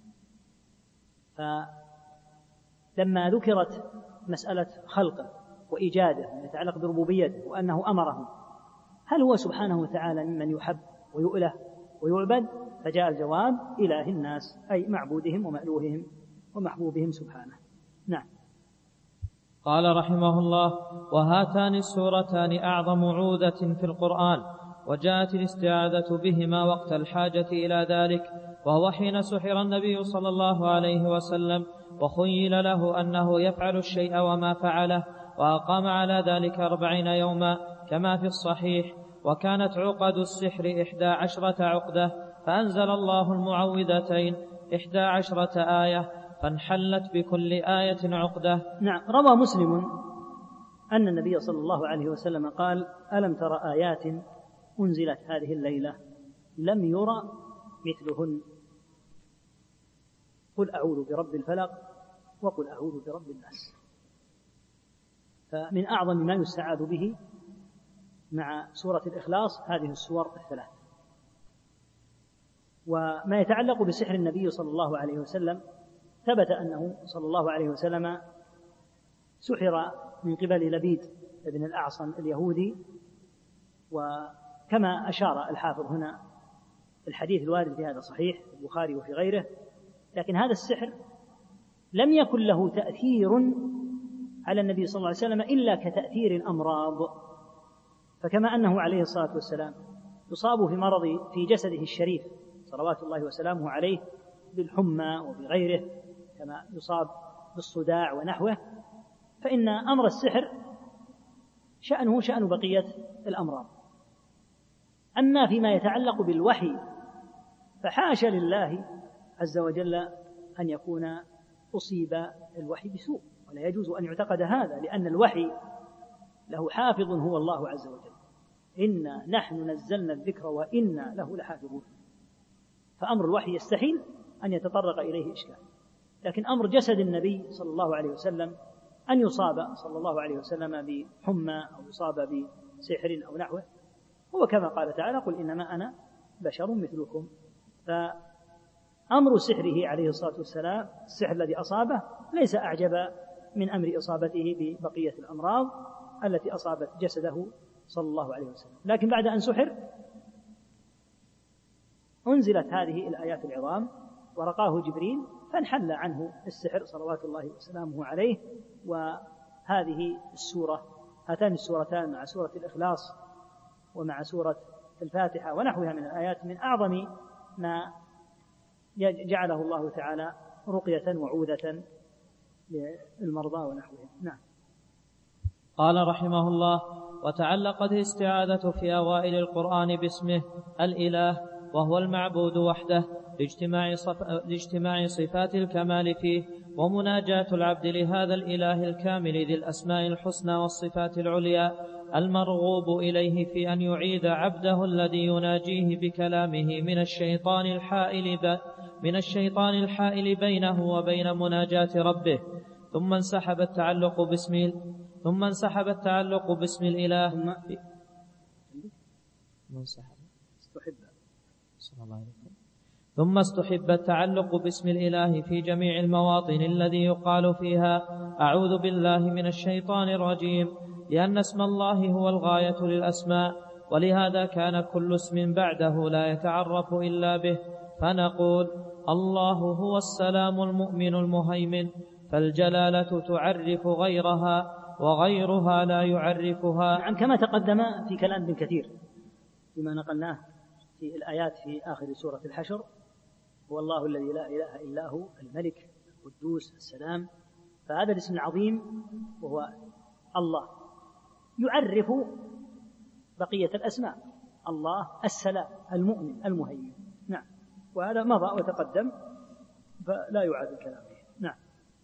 فلما ذكرت مسألة خلقه وإيجاده يتعلق بربوبيته وأنه أمرهم، هل هو سبحانه وتعالى ممن يحب ويؤله ويعبد؟ فجاء الجواب: إله الناس أي معبودهم ومألوههم ومحبوبهم سبحانه. نعم. قال رحمه الله: وهاتان السورتان أعظم عوذة في القرآن، وجاءت الاستعاذة بهما وقت الحاجة إلى ذلك، وهو حين سحر النبي صلى الله عليه وسلم وخيل له أنه يفعل الشيء وما فعله، وأقام على ذلك أربعين يوما كما في الصحيح. وكانت عقد السحر إحدى عشرة عقدة، فأنزل الله المعوذتين إحدى عشرة آية، فانحلت بكل آية عقدة. نعم. روى مسلم أن النبي صلى الله عليه وسلم قال: ألم تر آيات أنزلت هذه الليلة لم يرى مثلهن. قل أعوذ برب الفلق وقل أعوذ برب الناس. فمن أعظم ما يستعاذ به مع سورة الإخلاص هذه السور الثلاث. وما يتعلق بسحر النبي صلى الله عليه وسلم ثبت أنه صلى الله عليه وسلم سحر من قبل لبيد بن الأعصم اليهودي، وكما أشار الحافظ هنا الحديث الوارد في هذا صحيح في البخاري وفي غيره، لكن هذا السحر لم يكن له تأثير على النبي صلى الله عليه وسلم إلا كتأثير الأمراض. فكما أنه عليه الصلاة والسلام يصاب في مرض في جسده الشريف صلوات الله وسلامه عليه بالحمى وبغيره، كما يصاب بالصداع ونحوه، فإن أمر السحر شأنه شأن بقية الأمراض. أما فيما يتعلق بالوحي فحاشا لله عز وجل أن يكون أصيب الوحي بسوء، ولا يجوز أن يعتقد هذا، لأن الوحي له حافظ هو الله عز وجل، إنا نحن نزلنا الذكر وإنا له لحافظون. فأمر الوحي يستحيل أن يتطرق إليه إشكال، لكن أمر جسد النبي صلى الله عليه وسلم أن يصاب صلى الله عليه وسلم بحمى أو يصاب بسحر أو نحوه، هو كما قال تعالى قل إنما أنا بشر مثلكم. فأمر سحره عليه الصلاة والسلام السحر الذي أصابه ليس أعجب من أمر إصابته ببقية الأمراض التي أصابت جسده صلى الله عليه وسلم. لكن بعد أن سحر أنزلت هذه الآيات العظام ورقاه جبريل فانحل عنه السحر صلوات الله وسلامه عليه. وهذه السورة هاتان السورتان مع سورة الإخلاص ومع سورة الفاتحة ونحوها من الآيات من أعظم ما جعله الله تعالى رقية وعوذة للمرضى ونحوهم. نعم. قال رحمه الله: وتعلقت الاستعاذة في أوائل القرآن باسمه الإله وهو المعبود وحده لاجتماع, صف... لاجتماع صفات الكمال فيه، ومناجاة العبد لهذا الإله الكامل ذي الأسماء الحسنى والصفات العليا المرغوب إليه في أن يعيذ عبده الذي يناجيه بكلامه من الشيطان الحائل ب... من الشيطان الحائل بينه وبين مناجاة ربه. ثم انسحب التعلق باسم ثم انسحب التعلق باسم الإله ثم انسحب استحب صلى الله عليه وسلم ثم استحب التعلق باسم الإله في جميع المواطن الذي يقال فيها أعوذ بالله من الشيطان الرجيم، لأن اسم الله هو الغاية للأسماء، ولهذا كان كل اسم بعده لا يتعرف إلا به، فنقول الله هو السلام المؤمن المهيمن، فالجلالة تعرف غيرها وغيرها لا يعرفها. نعم، كما تقدم في كلام ابن كثير فيما نقلناه في الآيات في آخر سورة الحشر: هو الله الذي لا إله إلا هو الملك القدوس السلام. فهذا الاسم العظيم وهو الله يعرف بقية الأسماء: الله السلام المؤمن المهيمن. نعم، وهذا مضى وتقدم فلا يعاد الكلام فيه. نعم.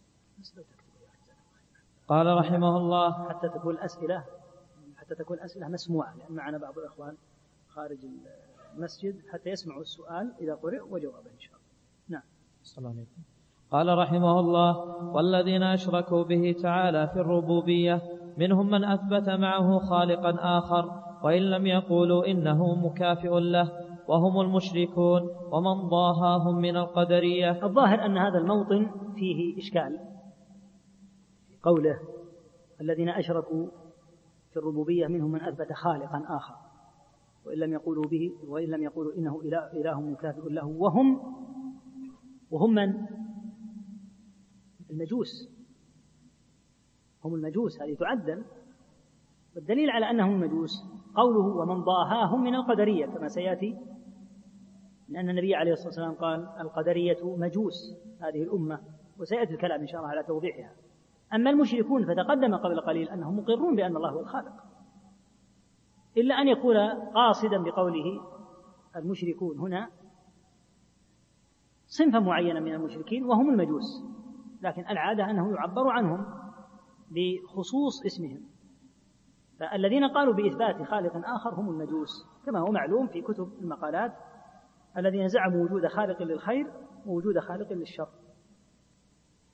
قال رحمه الله: حتى تكون الأسئلة حتى تكون الأسئلة مسموعة، لأن معنا بعض الأخوان خارج المسجد حتى يسمعوا السؤال إذا قرئ وجوابه إن شاء الله. نعم. صلى الله عليه وسلم. قال رحمه الله: والذين أشركوا به تعالى في الربوبية منهم من أثبت معه خالقا آخر وإن لم يقولوا إنه مكافئ له، وهم المشركون ومن ضاهاهم من القدرية. الظاهر أن هذا الموطن فيه إشكال، قوله الذين أشركوا في الربوبية منهم من أثبت خالقا آخر وإن لم يقولوا به وإن لم يقولوا إنه إله, إله مكافئ له، وهم وهم من المجوس، هم المجوس، هذه تعدل. والدليل على أنهم المجوس قوله ومن ضاهاهم من القدرية، كما سيأتي، لأن النبي عليه الصلاة والسلام قال القدرية مجوس هذه الأمة، وسيأتي الكلام إن شاء الله على توضيحها. أما المشركون فتقدم قبل قليل أنهم مقرون بأن الله هو الخالق، إلا أن يكون قاصدا بقوله المشركون هنا صنفا معينا من المشركين وهم المجوس، لكن العادة أنه يعبر عنهم بخصوص اسمهم. فالذين قالوا بإثبات خالق آخر هم المجوس، كما هو معلوم في كتب المقالات، الذين زعموا وجود خالق للخير ووجود خالق للشر،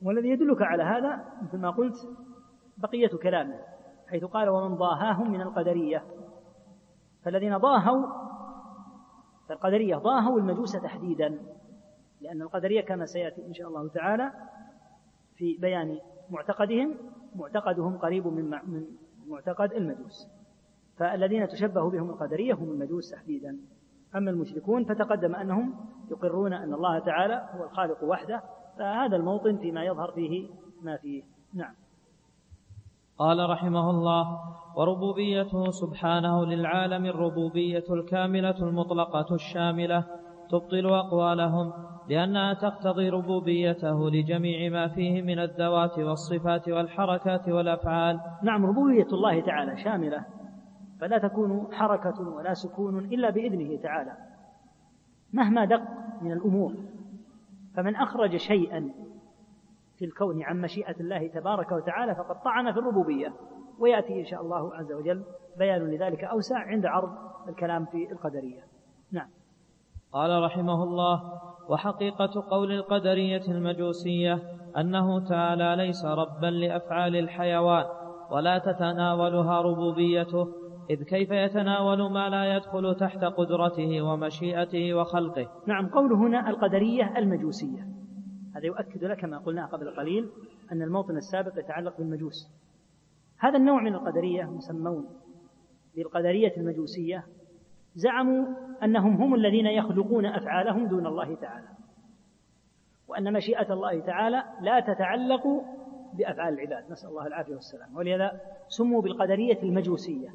والذي يدلك على هذا مثل ما قلت بقية كلامه حيث قال ومن ضاهاهم من القدرية، فالذين ضاهوا فالقدرية ضاهوا المجوس تحديدا، لأن القدرية كما سيأتي إن شاء الله تعالى في بيان معتقدهم معتقدهم قريب من معتقد المجوس، فالذين تشبه بهم القدرية هم المجوس تحديدا. أما المشركون فتقدم أنهم يقرون أن الله تعالى هو الخالق وحده، فهذا الموطن فيما يظهر فيه ما فيه. نعم. قال رحمه الله: وربوبيته سبحانه للعالم الربوبية الكاملة المطلقة الشاملة تبطل أقوالهم، لأنها تقتضي ربوبيته لجميع ما فيه من الذوات والصفات والحركات والأفعال. نعم، ربوبية الله تعالى شاملة، فلا تكون حركة ولا سكون إلا بإذنه تعالى مهما دق من الأمور. فمن أخرج شيئا في الكون عن مشيئة الله تبارك وتعالى فقد طعن في الربوبية، ويأتي إن شاء الله عز وجل بيان لذلك أوسع عند عرض الكلام في القدرية. نعم. قال رحمه الله: وحقيقة قول القدرية المجوسية أنه تعالى ليس ربا لأفعال الحيوان ولا تتناولها ربوبيته، إذ كيف يتناول ما لا يدخل تحت قدرته ومشيئته وخلقه. نعم، قوله هنا القدرية المجوسية، هذا يؤكد لك ما قلنا قبل قليل أن الموطن السابق يتعلق بالمجوس. هذا النوع من القدرية مسمون بالقدرية المجوسية، زعموا أنهم هم الذين يخلقون أفعالهم دون الله تعالى، وأن مشيئة الله تعالى لا تتعلق بأفعال العباد، نسأل الله العافية والسلام، ولهذا سموا بالقدرية المجوسية،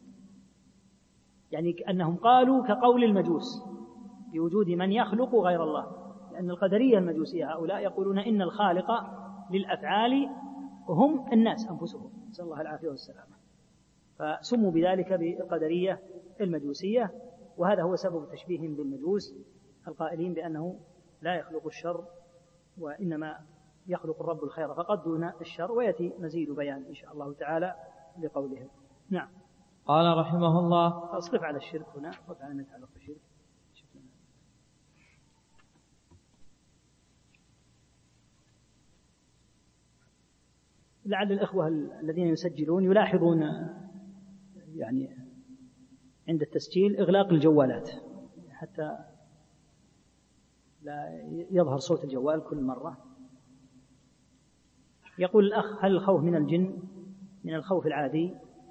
يعني أنهم قالوا كقول المجوس بوجود من يخلق غير الله، لأن القدرية المجوسية هؤلاء يقولون إن الخالق للأفعال هم الناس أنفسهم، نسأل الله العافية والسلام، فسموا بذلك بالقدرية المجوسية. وهذا هو سبب تشبيههم بالمجوس القائلين بأنه لا يخلق الشر وإنما يخلق الرب الخير فقط دون الشر، ويأتي مزيد بيان إن شاء الله تعالى لقولهم. نعم. قال رحمه الله: أصرف على الشرك هنا، أصرف على أن يتعلق بالشرك. لعل الإخوة الذين يسجلون يلاحظون يعني عند التسجيل إغلاق الجوالات حتى لا يظهر صوت الجوال كل مرة. يقول الأخ: هل الخوف من الجن من الخوف العادي؟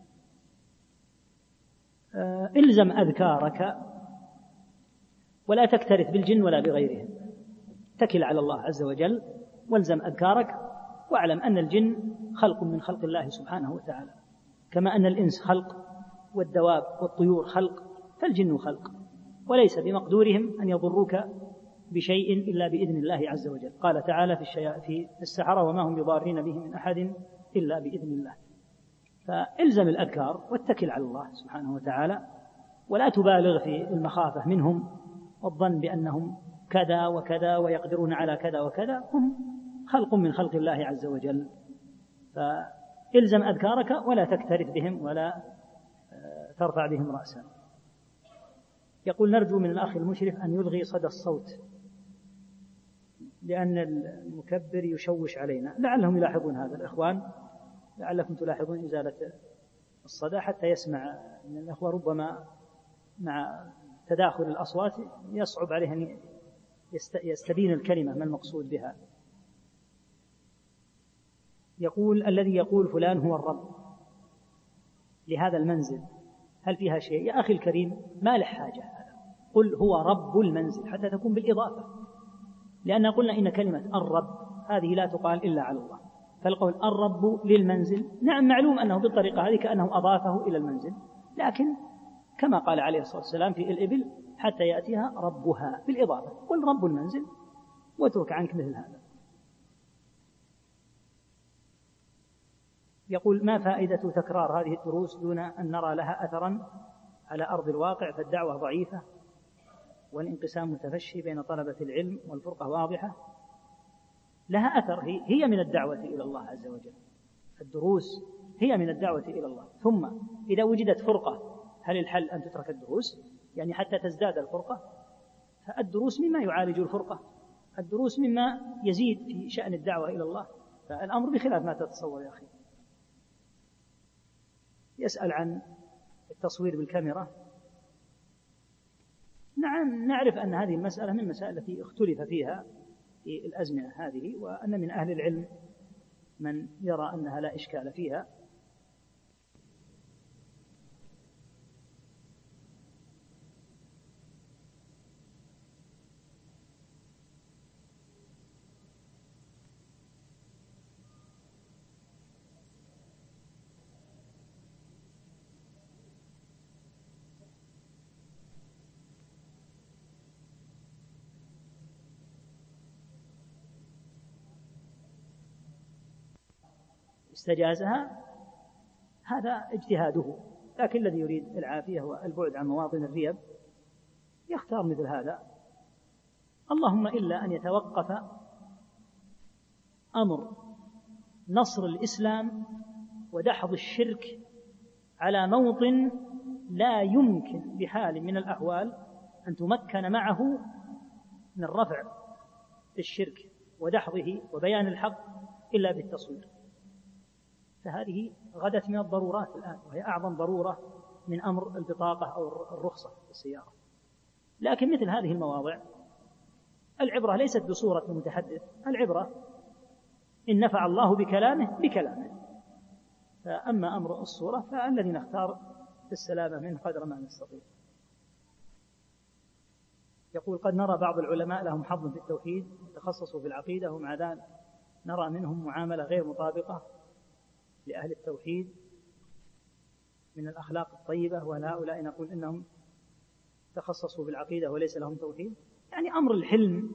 آه إلزم أذكارك ولا تكترث بالجن ولا بغيرهم، اتكل على الله عز وجل والزم أذكارك، واعلم أن الجن خلق من خلق الله سبحانه وتعالى، كما أن الإنس خلق والدواب والطيور خلق، فالجن خلق، وليس بمقدورهم أن يضروك بشيء إلا بإذن الله عز وجل. قال تعالى في السحرة: وما هم بضارين به من أحد إلا بإذن الله. فإلزم الأذكار واتكل على الله سبحانه وتعالى، ولا تبالغ في المخافة منهم والظن بأنهم كذا وكذا ويقدرون على كذا وكذا، هم خلق من خلق الله عز وجل. فإلزم أذكارك ولا تكترث بهم ولا ترفع بهم رأسا. يقول: نرجو من الأخ المشرف أن يلغي صدى الصوت لأن المكبر يشوش علينا. لعلهم يلاحظون هذا الإخوان، لعلكم تلاحظون إزالة الصدى حتى يسمع من الأخوة، ربما مع تداخل الأصوات يصعب عليه أن يستبين الكلمة ما المقصود بها. يقول: الذي يقول فلان هو الرب لهذا المنزل هل فيها شيء؟ يا أخي الكريم، ما له حاجة هذا، قل هو رب المنزل حتى تكون بالإضافة، لأن قلنا إن كلمة الرب هذه لا تقال إلا على الله، فالقول الرب للمنزل نعم معلوم أنه بالطريقة هذه كأنه أضافه إلى المنزل، لكن كما قال عليه الصلاة والسلام في الإبل حتى يأتيها ربها بالإضافة، قل رب المنزل واترك عنك مثل هذا. يقول: ما فائدة تكرار هذه الدروس دون أن نرى لها أثرا على أرض الواقع؟ فالدعوة ضعيفة والانقسام متفشي بين طلبة العلم والفرقة واضحة. لها أثر، هي من الدعوة إلى الله عز وجل، الدروس هي من الدعوة إلى الله. ثم إذا وجدت فرقة هل الحل أن تترك الدروس؟ يعني حتى تزداد الفرقة، فالدروس مما يعالج الفرقة، الدروس مما يزيد في شأن الدعوة إلى الله، فالأمر بخلاف ما تتصور يا أخي. يسأل عن التصوير بالكاميرا. نعم، نعرف أن هذه المسألة من المسائل التي اختلف فيها في الأزمنة هذه، وأن من أهل العلم من يرى أنها لا إشكال فيها. استجازها هذا اجتهاده، لكن الذي يريد العافية والبعد عن مواطن الريب يختار مثل هذا. اللهم إلا أن يتوقف أمر نصر الإسلام ودحض الشرك على موطن لا يمكن بحال من الأحوال أن تمكن معه من رفع الشرك ودحضه وبيان الحق إلا بالتصوير، فهذه غدت من الضرورات الآن، وهي أعظم ضرورة من أمر البطاقة أو الرخصة في السيارة. لكن مثل هذه المواضع العبرة ليست بصورة المتحدث، العبرة إن نفع الله بكلامه بكلامه. فأما أمر الصورة فالذي نختار السلامة منه قدر ما نستطيع. يقول: قد نرى بعض العلماء لهم حظ في التوحيد تخصصوا في العقيدة، ومع ذلك نرى منهم معاملة غير مطابقة لأهل التوحيد من الأخلاق الطيبة، وهؤلاء نقول إنهم تخصصوا بالعقيدة وليس لهم توحيد. يعني أمر الحلم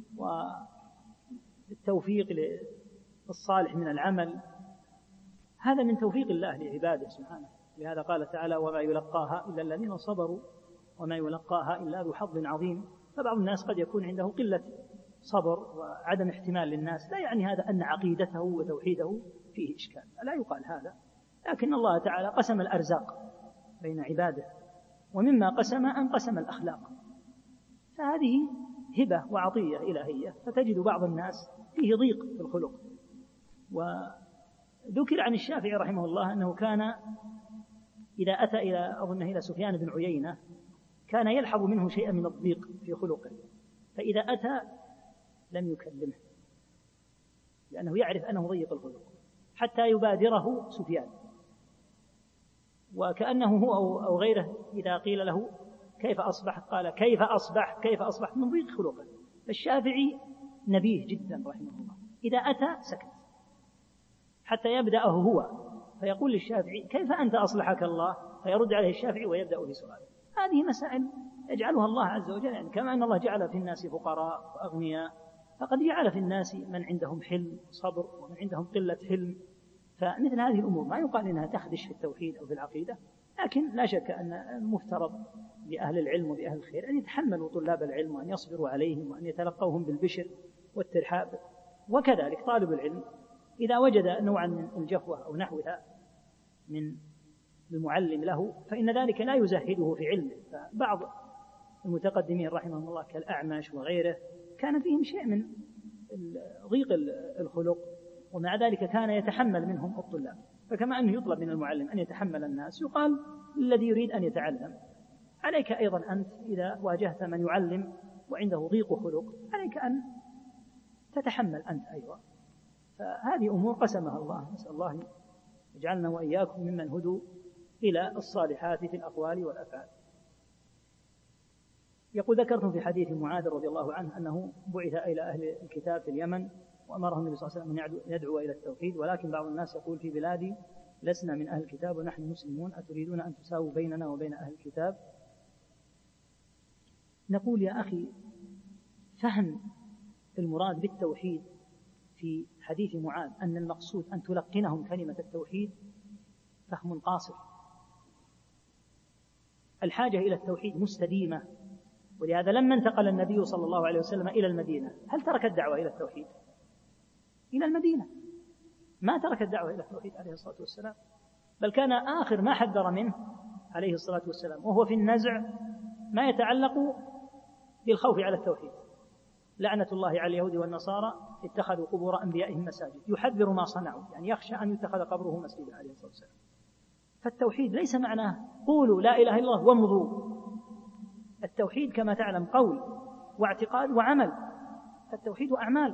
والتوفيق للصالح من العمل هذا من توفيق الله لعباده سبحانه. لهذا قال تعالى: وما يلقاها إلا الذين صبروا وما يلقاها إلا ذو حظ عظيم. فبعض الناس قد يكون عنده قلة صبر وعدم احتمال للناس، لا يعني هذا أن عقيدته وتوحيده فيه إشكال، لا يقال هذا. لكن الله تعالى قسم الأرزاق بين عباده، ومما قسم أن قسم الأخلاق، فهذه هبة وعطية إلهية. فتجد بعض الناس فيه ضيق في الخلق. وذكر عن الشافعي رحمه الله أنه كان إذا أتى إلى أظن إلى سفيان بن عيينة كان يلحظ منه شيئا من الضيق في خلقه، فإذا أتى لم يكلمه لأنه يعرف أنه ضيق الخلق حتى يبادره سفيان. وكأنه هو أو غيره إذا قيل له كيف أصبح قال كيف أصبح كيف أصبح من ضيق خلقه. فالشافعي نبيه جدا رحمه الله، إذا أتى سكت حتى يبدأه هو، فيقول للشافعي كيف أنت أصلحك الله، فيرد عليه الشافعي ويبدأ بسؤاله. هذه مسائل يجعلها الله عز وجل، يعني كما أن الله جعل في الناس فقراء وأغنياء، فقد جعل في الناس من عندهم حلم وصبر ومن عندهم قلة حلم. فمثل هذه الأمور ما يقال إنها تخدش في التوحيد أو في العقيدة، لكن لا شك أن المفترض لأهل العلم وبأهل الخير أن يتحملوا طلاب العلم وأن يصبروا عليهم وأن يتلقوهم بالبشر والترحاب. وكذلك طالب العلم إذا وجد نوعا من الجفوة أو نحوها من المعلم له فإن ذلك لا يزهده في علمه. فبعض المتقدمين رحمهم الله كالأعمش وغيره كان فيهم شيء من ضيق الخلق، ومع ذلك كان يتحمل منهم الطلاب. فكما أنه يطلب من المعلم أن يتحمل الناس، يقال الذي يريد أن يتعلم عليك أيضا أنت إذا واجهت من يعلم وعنده ضيق خلق عليك أن تتحمل أنت أيضا. فهذه أمور قسمها الله، نسأل الله يجعلنا وإياكم ممن هدوا إلى الصالحات في الأقوال والأفعال. يقول: ذكرتم في حديث معاذ رضي الله عنه أنه بعث إلى أهل الكتاب في اليمن وأمرهم النبي صلى الله عليه وسلم أن يدعو إلى التوحيد، ولكن بعض الناس يقول في بلادي لسنا من أهل الكتاب ونحن مسلمون، أتريدون أن تساووا بيننا وبين أهل الكتاب؟ نقول يا أخي فهم المراد بالتوحيد في حديث معاذ أن المقصود أن تلقنهم كلمة التوحيد فهم قاصر. الحاجة إلى التوحيد مستديمة، ولهذا لما انتقل النبي صلى الله عليه وسلم إلى المدينة هل ترك الدعوة إلى التوحيد؟ إلى المدينة ما ترك الدعوة إلى التوحيد عليه الصلاة والسلام، بل كان آخر ما حذر منه عليه الصلاة والسلام وهو في النزع ما يتعلق بالخوف على التوحيد. لعنة الله على اليهود والنصارى اتخذوا قبور أنبيائهم مساجد، يحذر ما صنعوا، يعني يخشى أن يتخذ قبره مسجدا عليه الصلاة والسلام. فالتوحيد ليس معناه قولوا لا إله إلا الله وامضوا. التوحيد كما تعلم قول واعتقاد وعمل، فالتوحيد أعمال،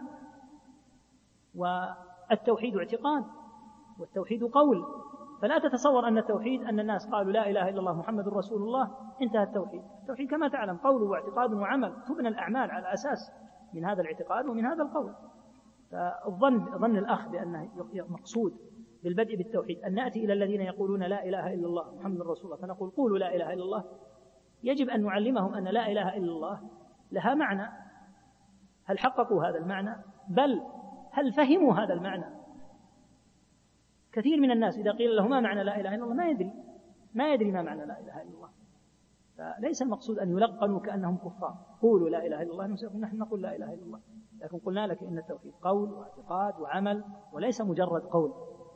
والتوحيد اعتقاد، والتوحيد قول. فلا تتصور أن التوحيد أن الناس قالوا لا إله إلا الله محمد رسول الله انتهى التوحيد. التوحيد كما تعلم قول واعتقاد وعمل، تبنى الأعمال على أساس من هذا الاعتقاد ومن هذا القول. فالظن ظن الأخ بأنه مقصود بالبدء بالتوحيد أن نأتي إلى الذين يقولون لا إله إلا الله محمد رسول الله فنقول قولوا لا إله إلا الله. يجب أن نعلمهم أن لا إله إلا الله لها معنى، هل حققوا هذا المعنى؟ بل هل فهموا هذا المعنى؟ كثير من الناس إذا قيل له ما معنى لا إله إلا الله ما يدري ما يدري ما معنى لا إله إلا الله. فليس المقصود أن يلقنوا كأنهم كفار، قولوا لا إله إلا الله، نحن نقول لا إله إلا الله، لكن قلنا لك إن التوحيد قول واعتقاد وعمل وليس مجرد قول.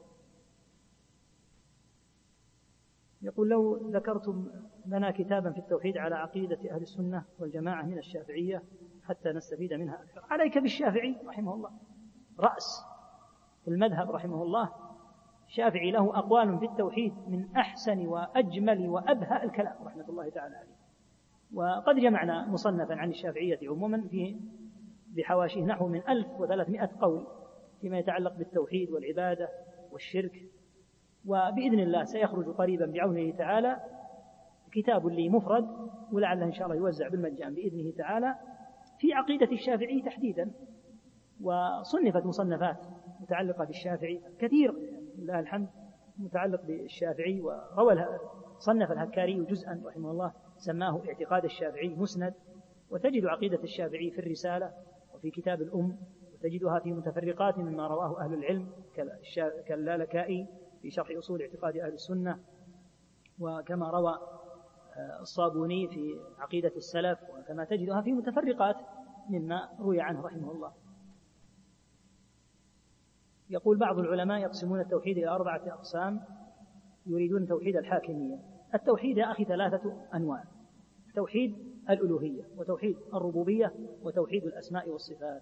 يقول لو ذكرتم لنا كتابا في التوحيد على عقيدة أهل السنة والجماعة من الشافعية حتى نستفيد منها أكثر. عليك بالشافعي رحمه الله، رأس المذهب رحمه الله. الشافعي له أقوال في التوحيد من أحسن وأجمل وأبهى الكلام رحمة الله تعالى عليه. وقد جمعنا مصنفا عن الشافعية عموما فيه بحواشيه نحو من ألف وثلاثمائة قول فيما يتعلق بالتوحيد والعبادة والشرك. وبإذن الله سيخرج قريبا بعونه تعالى كتاب لي مفرد، ولعله إن شاء الله يوزع بالمجان بإذنه تعالى في عقيدة الشافعي تحديدا. وصنفت مصنفات متعلقة بالشافعي كثير لله الحمد متعلق بالشافعي. وروى صنف الهكاري جزءا رحمه الله سماه اعتقاد الشافعي مسند، وتجد عقيدة الشافعي في الرسالة وفي كتاب الأم، وتجدها في متفرقات مما رواه أهل العلم كاللالكائي في شرح أصول اعتقاد أهل السنة، وكما روى الصابوني في عقيدة السلف، وكما تجدها في متفرقات مما روي عنه رحمه الله. يقول بعض العلماء يقسمون التوحيد إلى أربعة أقسام يريدون توحيد الحاكمية. التوحيد يا أخي ثلاثة أنواع: توحيد الألوهية، وتوحيد الربوبية، وتوحيد الأسماء والصفات.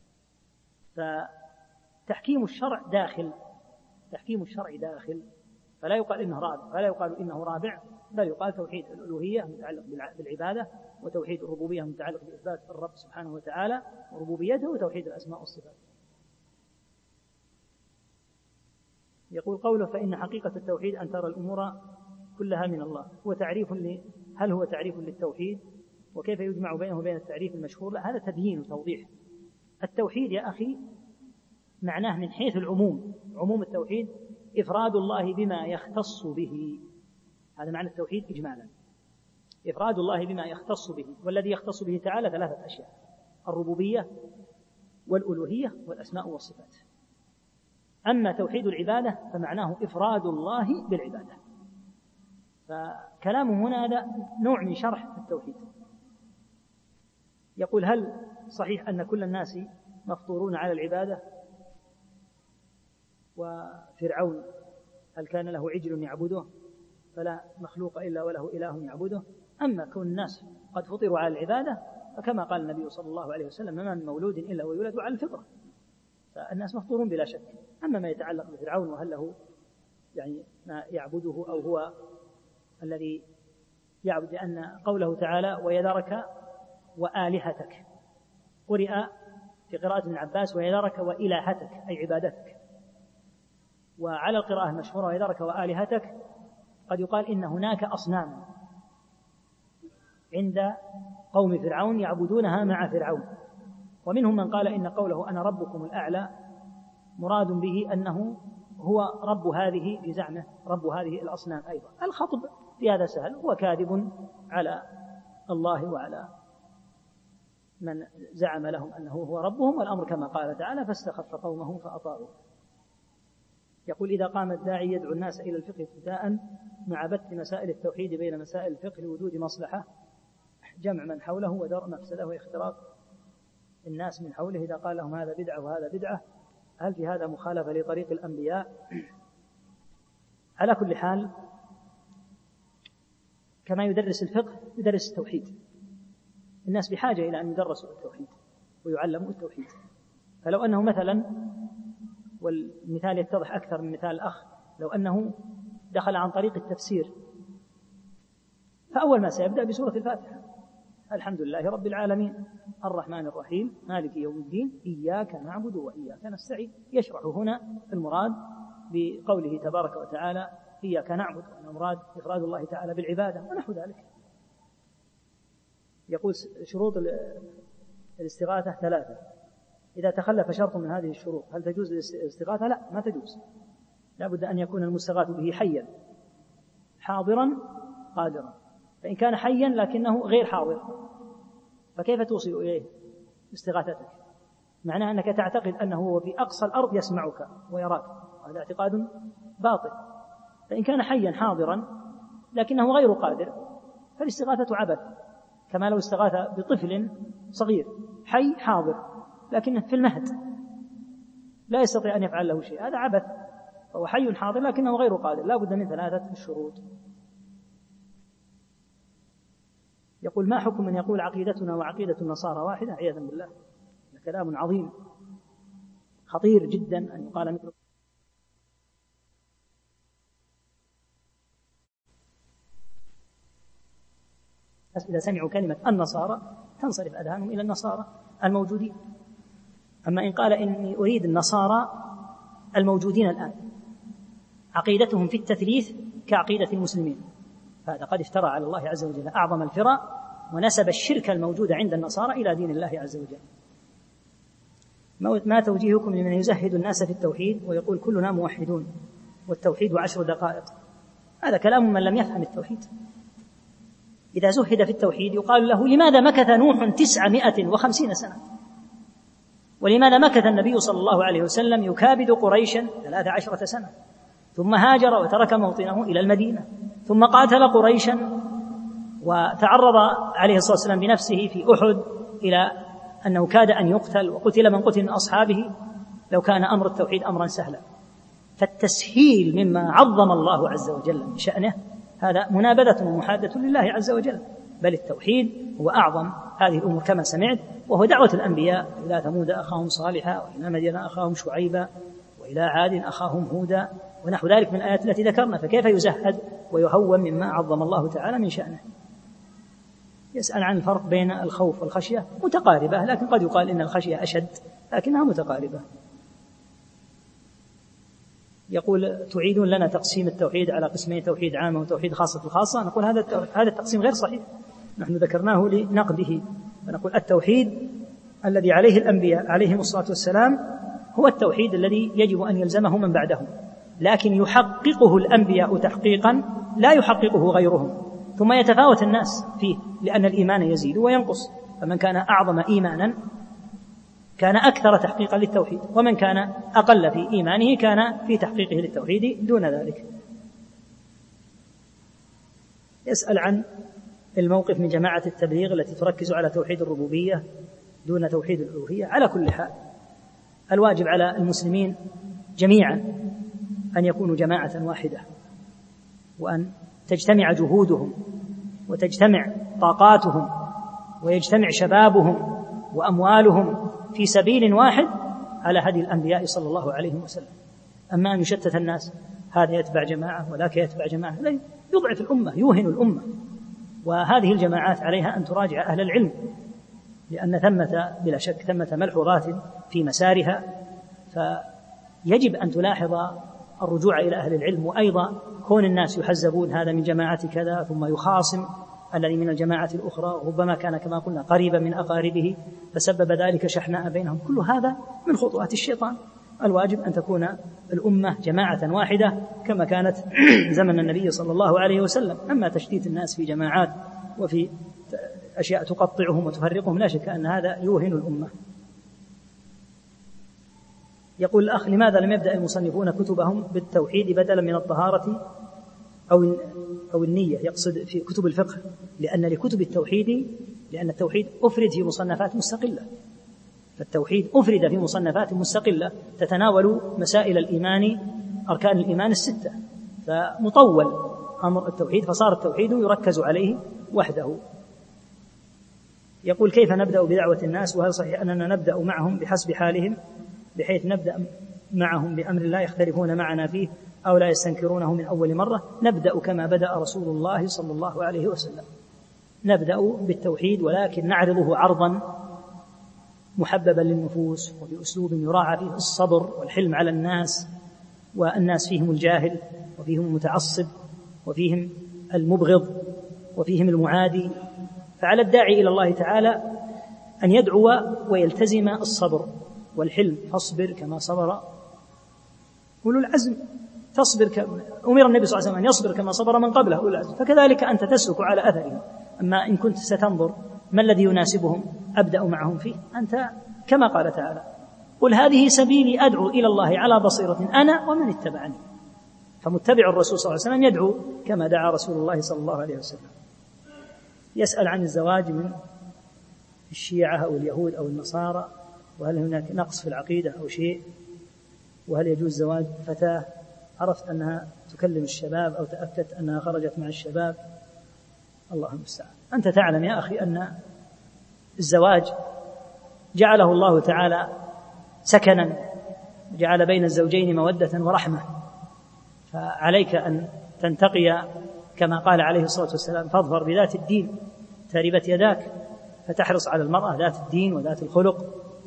فتحكيم الشرع داخل تحكيم الشرع داخل فلا يقال إنه رابع فلا يقال إنه رابع بل يقال توحيد الألوهية متعلق بالعبادة، وتوحيد الربوبية متعلق بإثبات الرب سبحانه وتعالى وربوبيته، وتوحيد الأسماء والصفات. يقول قوله فإن حقيقة التوحيد أن ترى الأمور كلها من الله، هو تعريف ل... هل هو تعريف للتوحيد؟ وكيف يجمع بينه وبين التعريف المشهور؟ لا، هذا تبيين وتوضيح. التوحيد يا أخي معناه من حيث العموم، عموم التوحيد إفراد الله بما يختص به، هذا معنى التوحيد إجمالا، إفراد الله بما يختص به. والذي يختص به تعالى ثلاثة أشياء: الربوبية والألوهية والأسماء والصفات. أما توحيد العبادة فمعناه إفراد الله بالعبادة. فكلامه هنا هذا نوع من شرح التوحيد. يقول هل صحيح أن كل الناس مفطورون على العبادة؟ وفرعون هل كان له عجل يعبده فلا مخلوق إلا وله إله يعبده؟ أما كون الناس قد فطروا على العبادة فكما قال النبي صلى الله عليه وسلم ما من مولود إلا ويولد على الفطرة، فالناس مفطورون بلا شك. أما ما يتعلق بفرعون وهل له يعني ما يعبده أو هو الذي يعبد، أن قوله تعالى ويذرك وآلهتك، قرئ في قراءة ابن عباس ويذرك وإلهتك أي عبادتك. وعلى القراءة المشهورة ويذرك وآلهتك قد يقال إن هناك أصنام عند قوم فرعون يعبدونها مع فرعون. ومنهم من قال إن قوله أنا ربكم الأعلى مراد به أنه هو رب هذه بزعمه رب هذه الأصنام أيضا. الخطب في هذا سهل، هو كاذب على الله وعلى من زعم لهم أنه هو ربهم، والأمر كما قال تعالى فاستخف قومه فأطاعوه. يقول إذا قام الداعي يدعو الناس إلى الفقه ابتداء مع بث مسائل التوحيد بين مسائل الفقه لوجود مصلحة جمع من حوله ودرء مفسده واختراق الناس من حوله إذا قال لهم هذا بدعة وهذا بدعة، هل في هذا مخالفة لطريق الأنبياء؟ على كل حال كما يدرس الفقه يدرس التوحيد. الناس بحاجة إلى أن يدرسوا التوحيد، ويعلموا التوحيد. فلو أنه مثلا، والمثال يتضح أكثر من مثال الأخ، لو أنه دخل عن طريق التفسير، فأول ما سيبدأ بسورة الفاتحة: الحمد لله رب العالمين الرحمن الرحيم مالك يوم الدين إياك نعبد وإياك نستعين. يشرح هنا المراد بقوله تبارك وتعالى إياك نعبد، وأن مراد إفراد الله تعالى بالعبادة ونحو ذلك. يقول شروط الاستغاثة ثلاثة، إذا تخلف شرط من هذه الشروط هل تجوز الاستغاثة؟ لا، ما تجوز. لا بد أن يكون المستغاث به حيا حاضرا قادرا. فإن كان حيا لكنه غير حاضر فكيف توصل إليه استغاثتك؟ معناه أنك تعتقد أنه هو في أقصى الأرض يسمعك ويراك، هذا اعتقاد باطل. فإن كان حيا حاضرا لكنه غير قادر فالاستغاثة عبث، كما لو استغاث بطفل صغير حي حاضر لكنه في المهد لا يستطيع أن يفعل له شيء، هذا عبث. فهو حي حاضر لكنه غير قادر، لا بد من ثلاثة الشروط. يقول: ما حكم من يقول عقيدتنا وعقيدة النصارى واحدة؟ عياذا بالله، كلام عظيم خطير جدا أن يقال مثله. إذا سمعوا كلمة النصارى تنصرف أذهانهم إلى النصارى الموجودين. أما إن قال إني أريد النصارى الموجودين الآن عقيدتهم في التثليث كعقيدة المسلمين، فهذا قد افترى على الله عز وجل أعظم الفرى ونسب الشرك الموجود عند النصارى إلى دين الله عز وجل. ما توجيهكم لمن يزهد الناس في التوحيد ويقول كلنا موحدون والتوحيد عشر دقائق؟ هذا كلام من لم يفهم التوحيد. إذا زهد في التوحيد يقال له: لماذا مكث نوح تسعمائة وخمسين سنة؟ ولماذا مكث النبي صلى الله عليه وسلم يكابد قريشا ثلاث عشرة سنة، ثم هاجر وترك موطنه إلى المدينة، ثم قاتل قريشا وتعرض عليه الصلاة والسلام بنفسه في أحد إلى أنه كاد أن يقتل وقتل من قتل من أصحابه، لو كان أمر التوحيد أمرا سهلا. فالتسهيل مما عظم الله عز وجل من شأنه هذا منابذة ومحادة لله عز وجل، بل التوحيد هو أعظم هذه الأمور كما سمعت، وهو دعوة الأنبياء: إلى ثمود أخاهم صالحا، وإلى مدين أخاهم شعيبا، وإلى عاد أخاهم هودا، ونحو ذلك من الآيات التي ذكرنا. فكيف يزهد ويهون مما عظم الله تعالى من شأنه؟ يسأل عن الفرق بين الخوف والخشية. متقاربة، لكن قد يقال إن الخشية أشد، لكنها متقاربة. يقول: تعيدون لنا تقسيم التوحيد على قسمين، توحيد عام وتوحيد خاصة الخاصة. نقول هذا هذا التقسيم غير صحيح، نحن ذكرناه لنقده. فنقول التوحيد الذي عليه الأنبياء عليهم الصلاة والسلام هو التوحيد الذي يجب أن يلزمه من بعدهم، لكن يحققه الأنبياء تحقيقا لا يحققه غيرهم، ثم يتفاوت الناس فيه، لأن الإيمان يزيد وينقص. فمن كان أعظم إيمانا كان أكثر تحقيقا للتوحيد، ومن كان أقل في إيمانه كان في تحقيقه للتوحيد دون ذلك. يسأل عن الموقف من جماعة التبليغ التي تركز على توحيد الربوبية دون توحيد الألوهية. على كل حال الواجب على المسلمين جميعا أن يكونوا جماعة واحدة، وأن تجتمع جهودهم وتجتمع طاقاتهم ويجتمع شبابهم وأموالهم في سبيل واحد على هدي الأنبياء صلى الله عليه وسلم. أما أن يشتت الناس، هذا يتبع جماعة وذاك يتبع جماعة، لا، يضعف الأمة، يوهن الأمة. وهذه الجماعات عليها أن تراجع أهل العلم، لأن ثمة بلا شك ثمة ملحوظات في مسارها، فيجب أن تلاحظ الرجوع إلى أهل العلم. وأيضا كون الناس يحزبون هذا من جماعة كذا ثم يخاصم الذي من الجماعة الأخرى، ربما كان كما قلنا قريبا من أقاربه فسبب ذلك شحناء بينهم، كل هذا من خطوات الشيطان. الواجب أن تكون الأمة جماعة واحدة كما كانت زمن النبي صلى الله عليه وسلم. أما تشتيت الناس في جماعات وفي أشياء تقطعهم وتفرقهم لا شك أن هذا يوهن الأمة. يقول الأخ: لماذا لم يبدأ المصنفون كتبهم بالتوحيد بدلا من الطهارة أو أو النية؟ يقصد في كتب الفقه، لأن لكتب التوحيد لأن التوحيد أفرد في مصنفات مستقلة، فالتوحيد أفرد في مصنفات مستقلة تتناول مسائل الإيمان، أركان الإيمان الستة، فمطول أمر التوحيد، فصار التوحيد يركز عليه وحده. يقول: كيف نبدأ بدعوة الناس؟ وهل صحيح أننا نبدأ معهم بحسب حالهم بحيث نبدأ معهم بأمر لا يختلفون معنا فيه أو لا يستنكرونه من أول مرة؟ نبدأ كما بدأ رسول الله صلى الله عليه وسلم، نبدأ بالتوحيد، ولكن نعرضه عرضا محببا للنفوس وبأسلوب يراعى فيه الصبر والحلم على الناس، والناس فيهم الجاهل وفيهم المتعصب وفيهم المبغض وفيهم المعادي. فعلى الداعي إلى الله تعالى أن يدعو ويلتزم الصبر والحلم. فاصبر كما صبر أولو العزم، تصبر كما أمر النبي صلى الله عليه وسلم أن يصبر كما صبر من قبله أولو العزم، فكذلك أنت تسلك على أثرهم. أما إن كنت ستنظر ما الذي يناسبهم أبدأ معهم فيه، أنت كما قال تعالى: قل هذه سبيلي أدعو إلى الله على بصيرة أنا ومن اتبعني. فمتبع الرسول صلى الله عليه وسلم يدعو كما دعا رسول الله صلى الله عليه وسلم. يسأل عن الزواج من الشيعة أو اليهود أو النصارى، وهل هناك نقص في العقيدة أو شيء، وهل يجوز زواج فتاة عرفت أنها تكلم الشباب أو تأكدت أنها خرجت مع الشباب. الله المستعان. أنت تعلم يا أخي أن الزواج جعله الله تعالى سكنا، جعل بين الزوجين مودة ورحمة، فعليك أن تنتقي كما قال عليه الصلاة والسلام: فاظفر بذات الدين تربت يداك، فتحرص على المرأة ذات الدين وذات الخلق.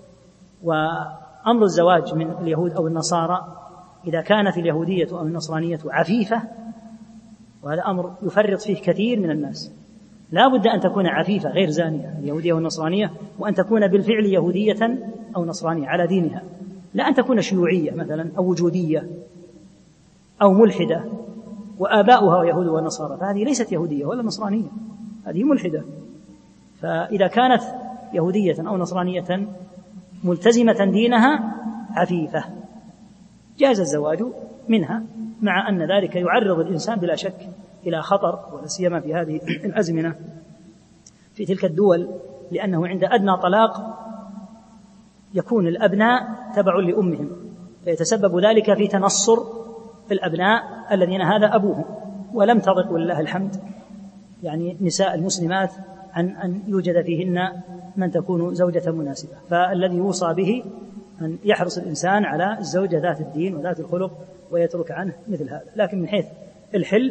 وأمر الزواج من اليهود أو النصارى إذا كانت اليهودية أو النصرانية عفيفة، وهذا أمر يفرط فيه كثير من الناس، لا بد أن تكون عفيفة غير زانية اليهودية والنصرانية، وأن تكون بالفعل يهودية أو نصرانية على دينها، لا أن تكون شيوعية مثلا أو وجودية أو ملحدة وآباؤها يهود ونصارى، فهذه ليست يهودية ولا نصرانية، هذه ملحدة. فإذا كانت يهودية أو نصرانية ملتزمة دينها عفيفة جاز الزواج منها، مع أن ذلك يعرض الإنسان بلا شك إلى خطر، ولا سيما في هذه الأزمنة في تلك الدول، لأنه عند أدنى طلاق يكون الأبناء تبع لأمهم، فيتسبب ذلك في تنصر الأبناء الذين هذا أبوهم. ولم تضق ولله الحمد يعني نساء المسلمات عن أن يوجد فيهن من تكون زوجة مناسبة، فالذي يوصى به أن يحرص الإنسان على الزوجة ذات الدين وذات الخلق ويترك عنه مثل هذا. لكن من حيث الحل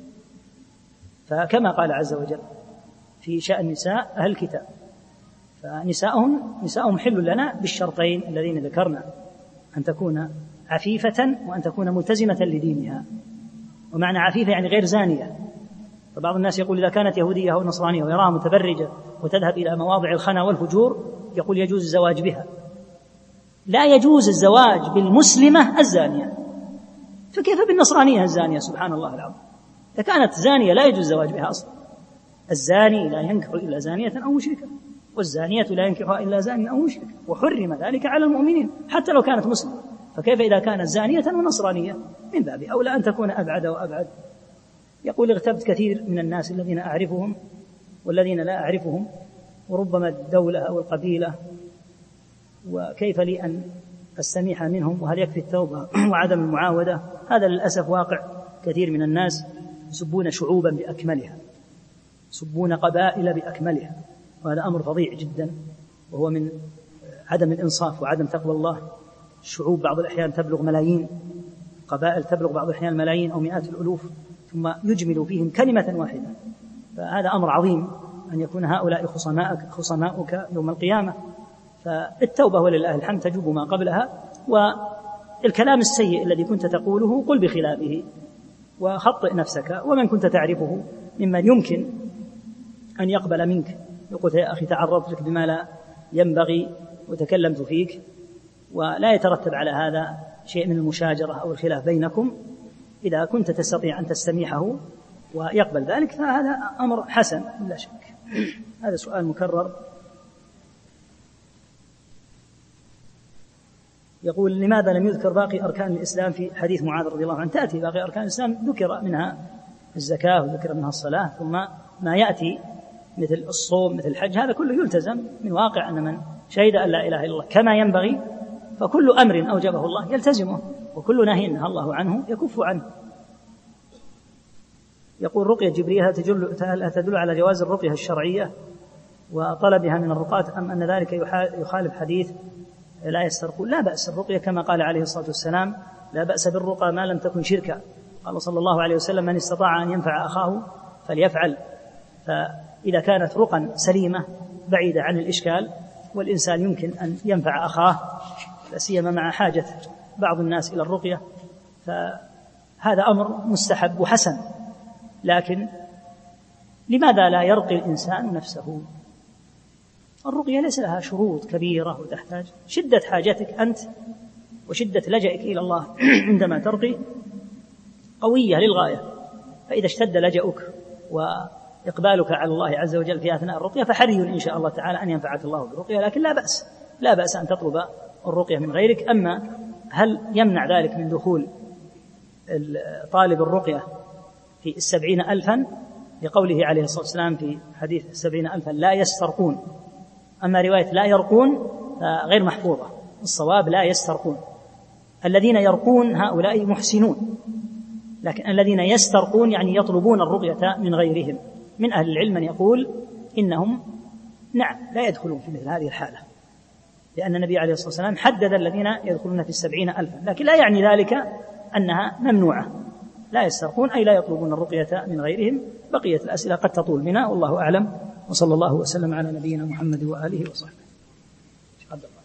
فكما قال عز وجل في شأن نساء أهل الكتاب، فنساءهم نساءهم حل لنا بالشرطين الذين ذكرنا: أن تكون عفيفة وأن تكون ملتزمة لدينها. ومعنى عفيفة يعني غير زانية. فبعض الناس يقول إذا كانت يهودية أو نصرانية ويراها متبرجة وتذهب إلى مواضع الخنا والفجور يقول يجوز الزواج بها. لا يجوز الزواج بالمسلمة الزانية، فكيف بالنصرانية الزانية؟ سبحان الله العظيم. إذا كانت زانية لا يجوز الزواج بها أصلا. الزاني لا ينكح إلا زانية أو مشركة، والزانية لا ينكحها إلا زاني أو مشرك، وحرم ذلك على المؤمنين حتى لو كانت مسلمة. فكيف إذا كانت زانية ونصرانية؟ من باب أولى أن تكون أبعد وأبعد. يقول اغتبت كثير من الناس الذين أعرفهم والذين لا أعرفهم، وربما الدولة أو القبيلة، وكيف لي أن أستميح منهم؟ وهل يكفي التوبة وعدم المعاودة؟ هذا للأسف واقع كثير من الناس، يسبون شعوبا بأكملها، يسبون قبائل بأكملها، وهذا أمر فظيع جدا، وهو من عدم الإنصاف وعدم تقوى الله. الشعوب بعض الأحيان تبلغ ملايين، قبائل تبلغ بعض الأحيان ملايين أو مئات الألوف، ثم يجمل فيهم كلمة واحدة. فهذا أمر عظيم أن يكون هؤلاء خصماءك خصماؤك يوم القيامة. فالتوبة ولله الحمد تجوب ما قبلها، والكلام السيء الذي كنت تقوله قل بخلافه وخطئ نفسك ومن كنت تعرفه ممن يمكن أن يقبل منك. يقول يا أخي تعرضت لك بما لا ينبغي وتكلمت فيك، ولا يترتب على هذا شيء من المشاجرة أو الخلاف بينكم. إذا كنت تستطيع أن تستميحه ويقبل ذلك فهذا أمر حسن لا شك. هذا سؤال مكرر. يقول لماذا لم يذكر باقي أركان الإسلام في حديث معاذ رضي الله عنه؟ تأتي باقي أركان الإسلام، ذكر منها الزكاة وذكر منها الصلاة، ثم ما يأتي مثل الصوم مثل الحج هذا كله يلتزم من واقع أن من شهد أن لا إله إلا الله كما ينبغي فكل أمر أوجبه الله يلتزمه، وكل نهي نهى الله عنه يكف عنه. يقول رقية جبرية هل تدل على جواز الرقية الشرعية؟ وطلبها من الرقاة، أم أن ذلك يخالف حديث لا يسترقون؟ لا بأس الرقية كما قال عليه الصلاة والسلام: لا بأس بالرقى ما لم تكن شركا. قال صلى الله عليه وسلم: من استطاع أن ينفع أخاه فليفعل. فإذا كانت رقى سليمة بعيدة عن الإشكال والإنسان يمكن أن ينفع أخاه، لا سيما مع حاجة بعض الناس إلى الرقية، فهذا أمر مستحب وحسن. لكن لماذا لا يرقي الإنسان نفسه؟ الرقية ليس لها شروط كبيرة وتحتاج شدة حاجتك أنت وشدة لجأك إلى الله عندما ترقي قوية للغاية. فإذا اشتد لجأك وإقبالك على الله عز وجل في أثناء الرقية فحري إن شاء الله تعالى أن ينفعك الله بالرقية، لكن لا بأس لا بأس أن تطلب الرقية من غيرك. أما هل يمنع ذلك من دخول طالب الرقية في السبعين ألفا لقوله عليه الصلاة والسلام في حديث السبعين ألفا لا يسترقون؟ أما رواية لا يرقون فغير محفوظة، الصواب لا يسترقون. الذين يرقون هؤلاء محسنون، لكن الذين يسترقون يعني يطلبون الرقية من غيرهم. من أهل العلم من يقول إنهم نعم لا يدخلون في مثل هذه الحالة، لأن النبي عليه الصلاة والسلام حدد الذين يدخلون في السبعين ألفا، لكن لا يعني ذلك أنها ممنوعة. لا يسترقون أي لا يطلبون الرقية من غيرهم. بقية الأسئلة قد تطول بنا والله أعلم، وصلى الله وسلم على نبينا محمد وآله وصحبه.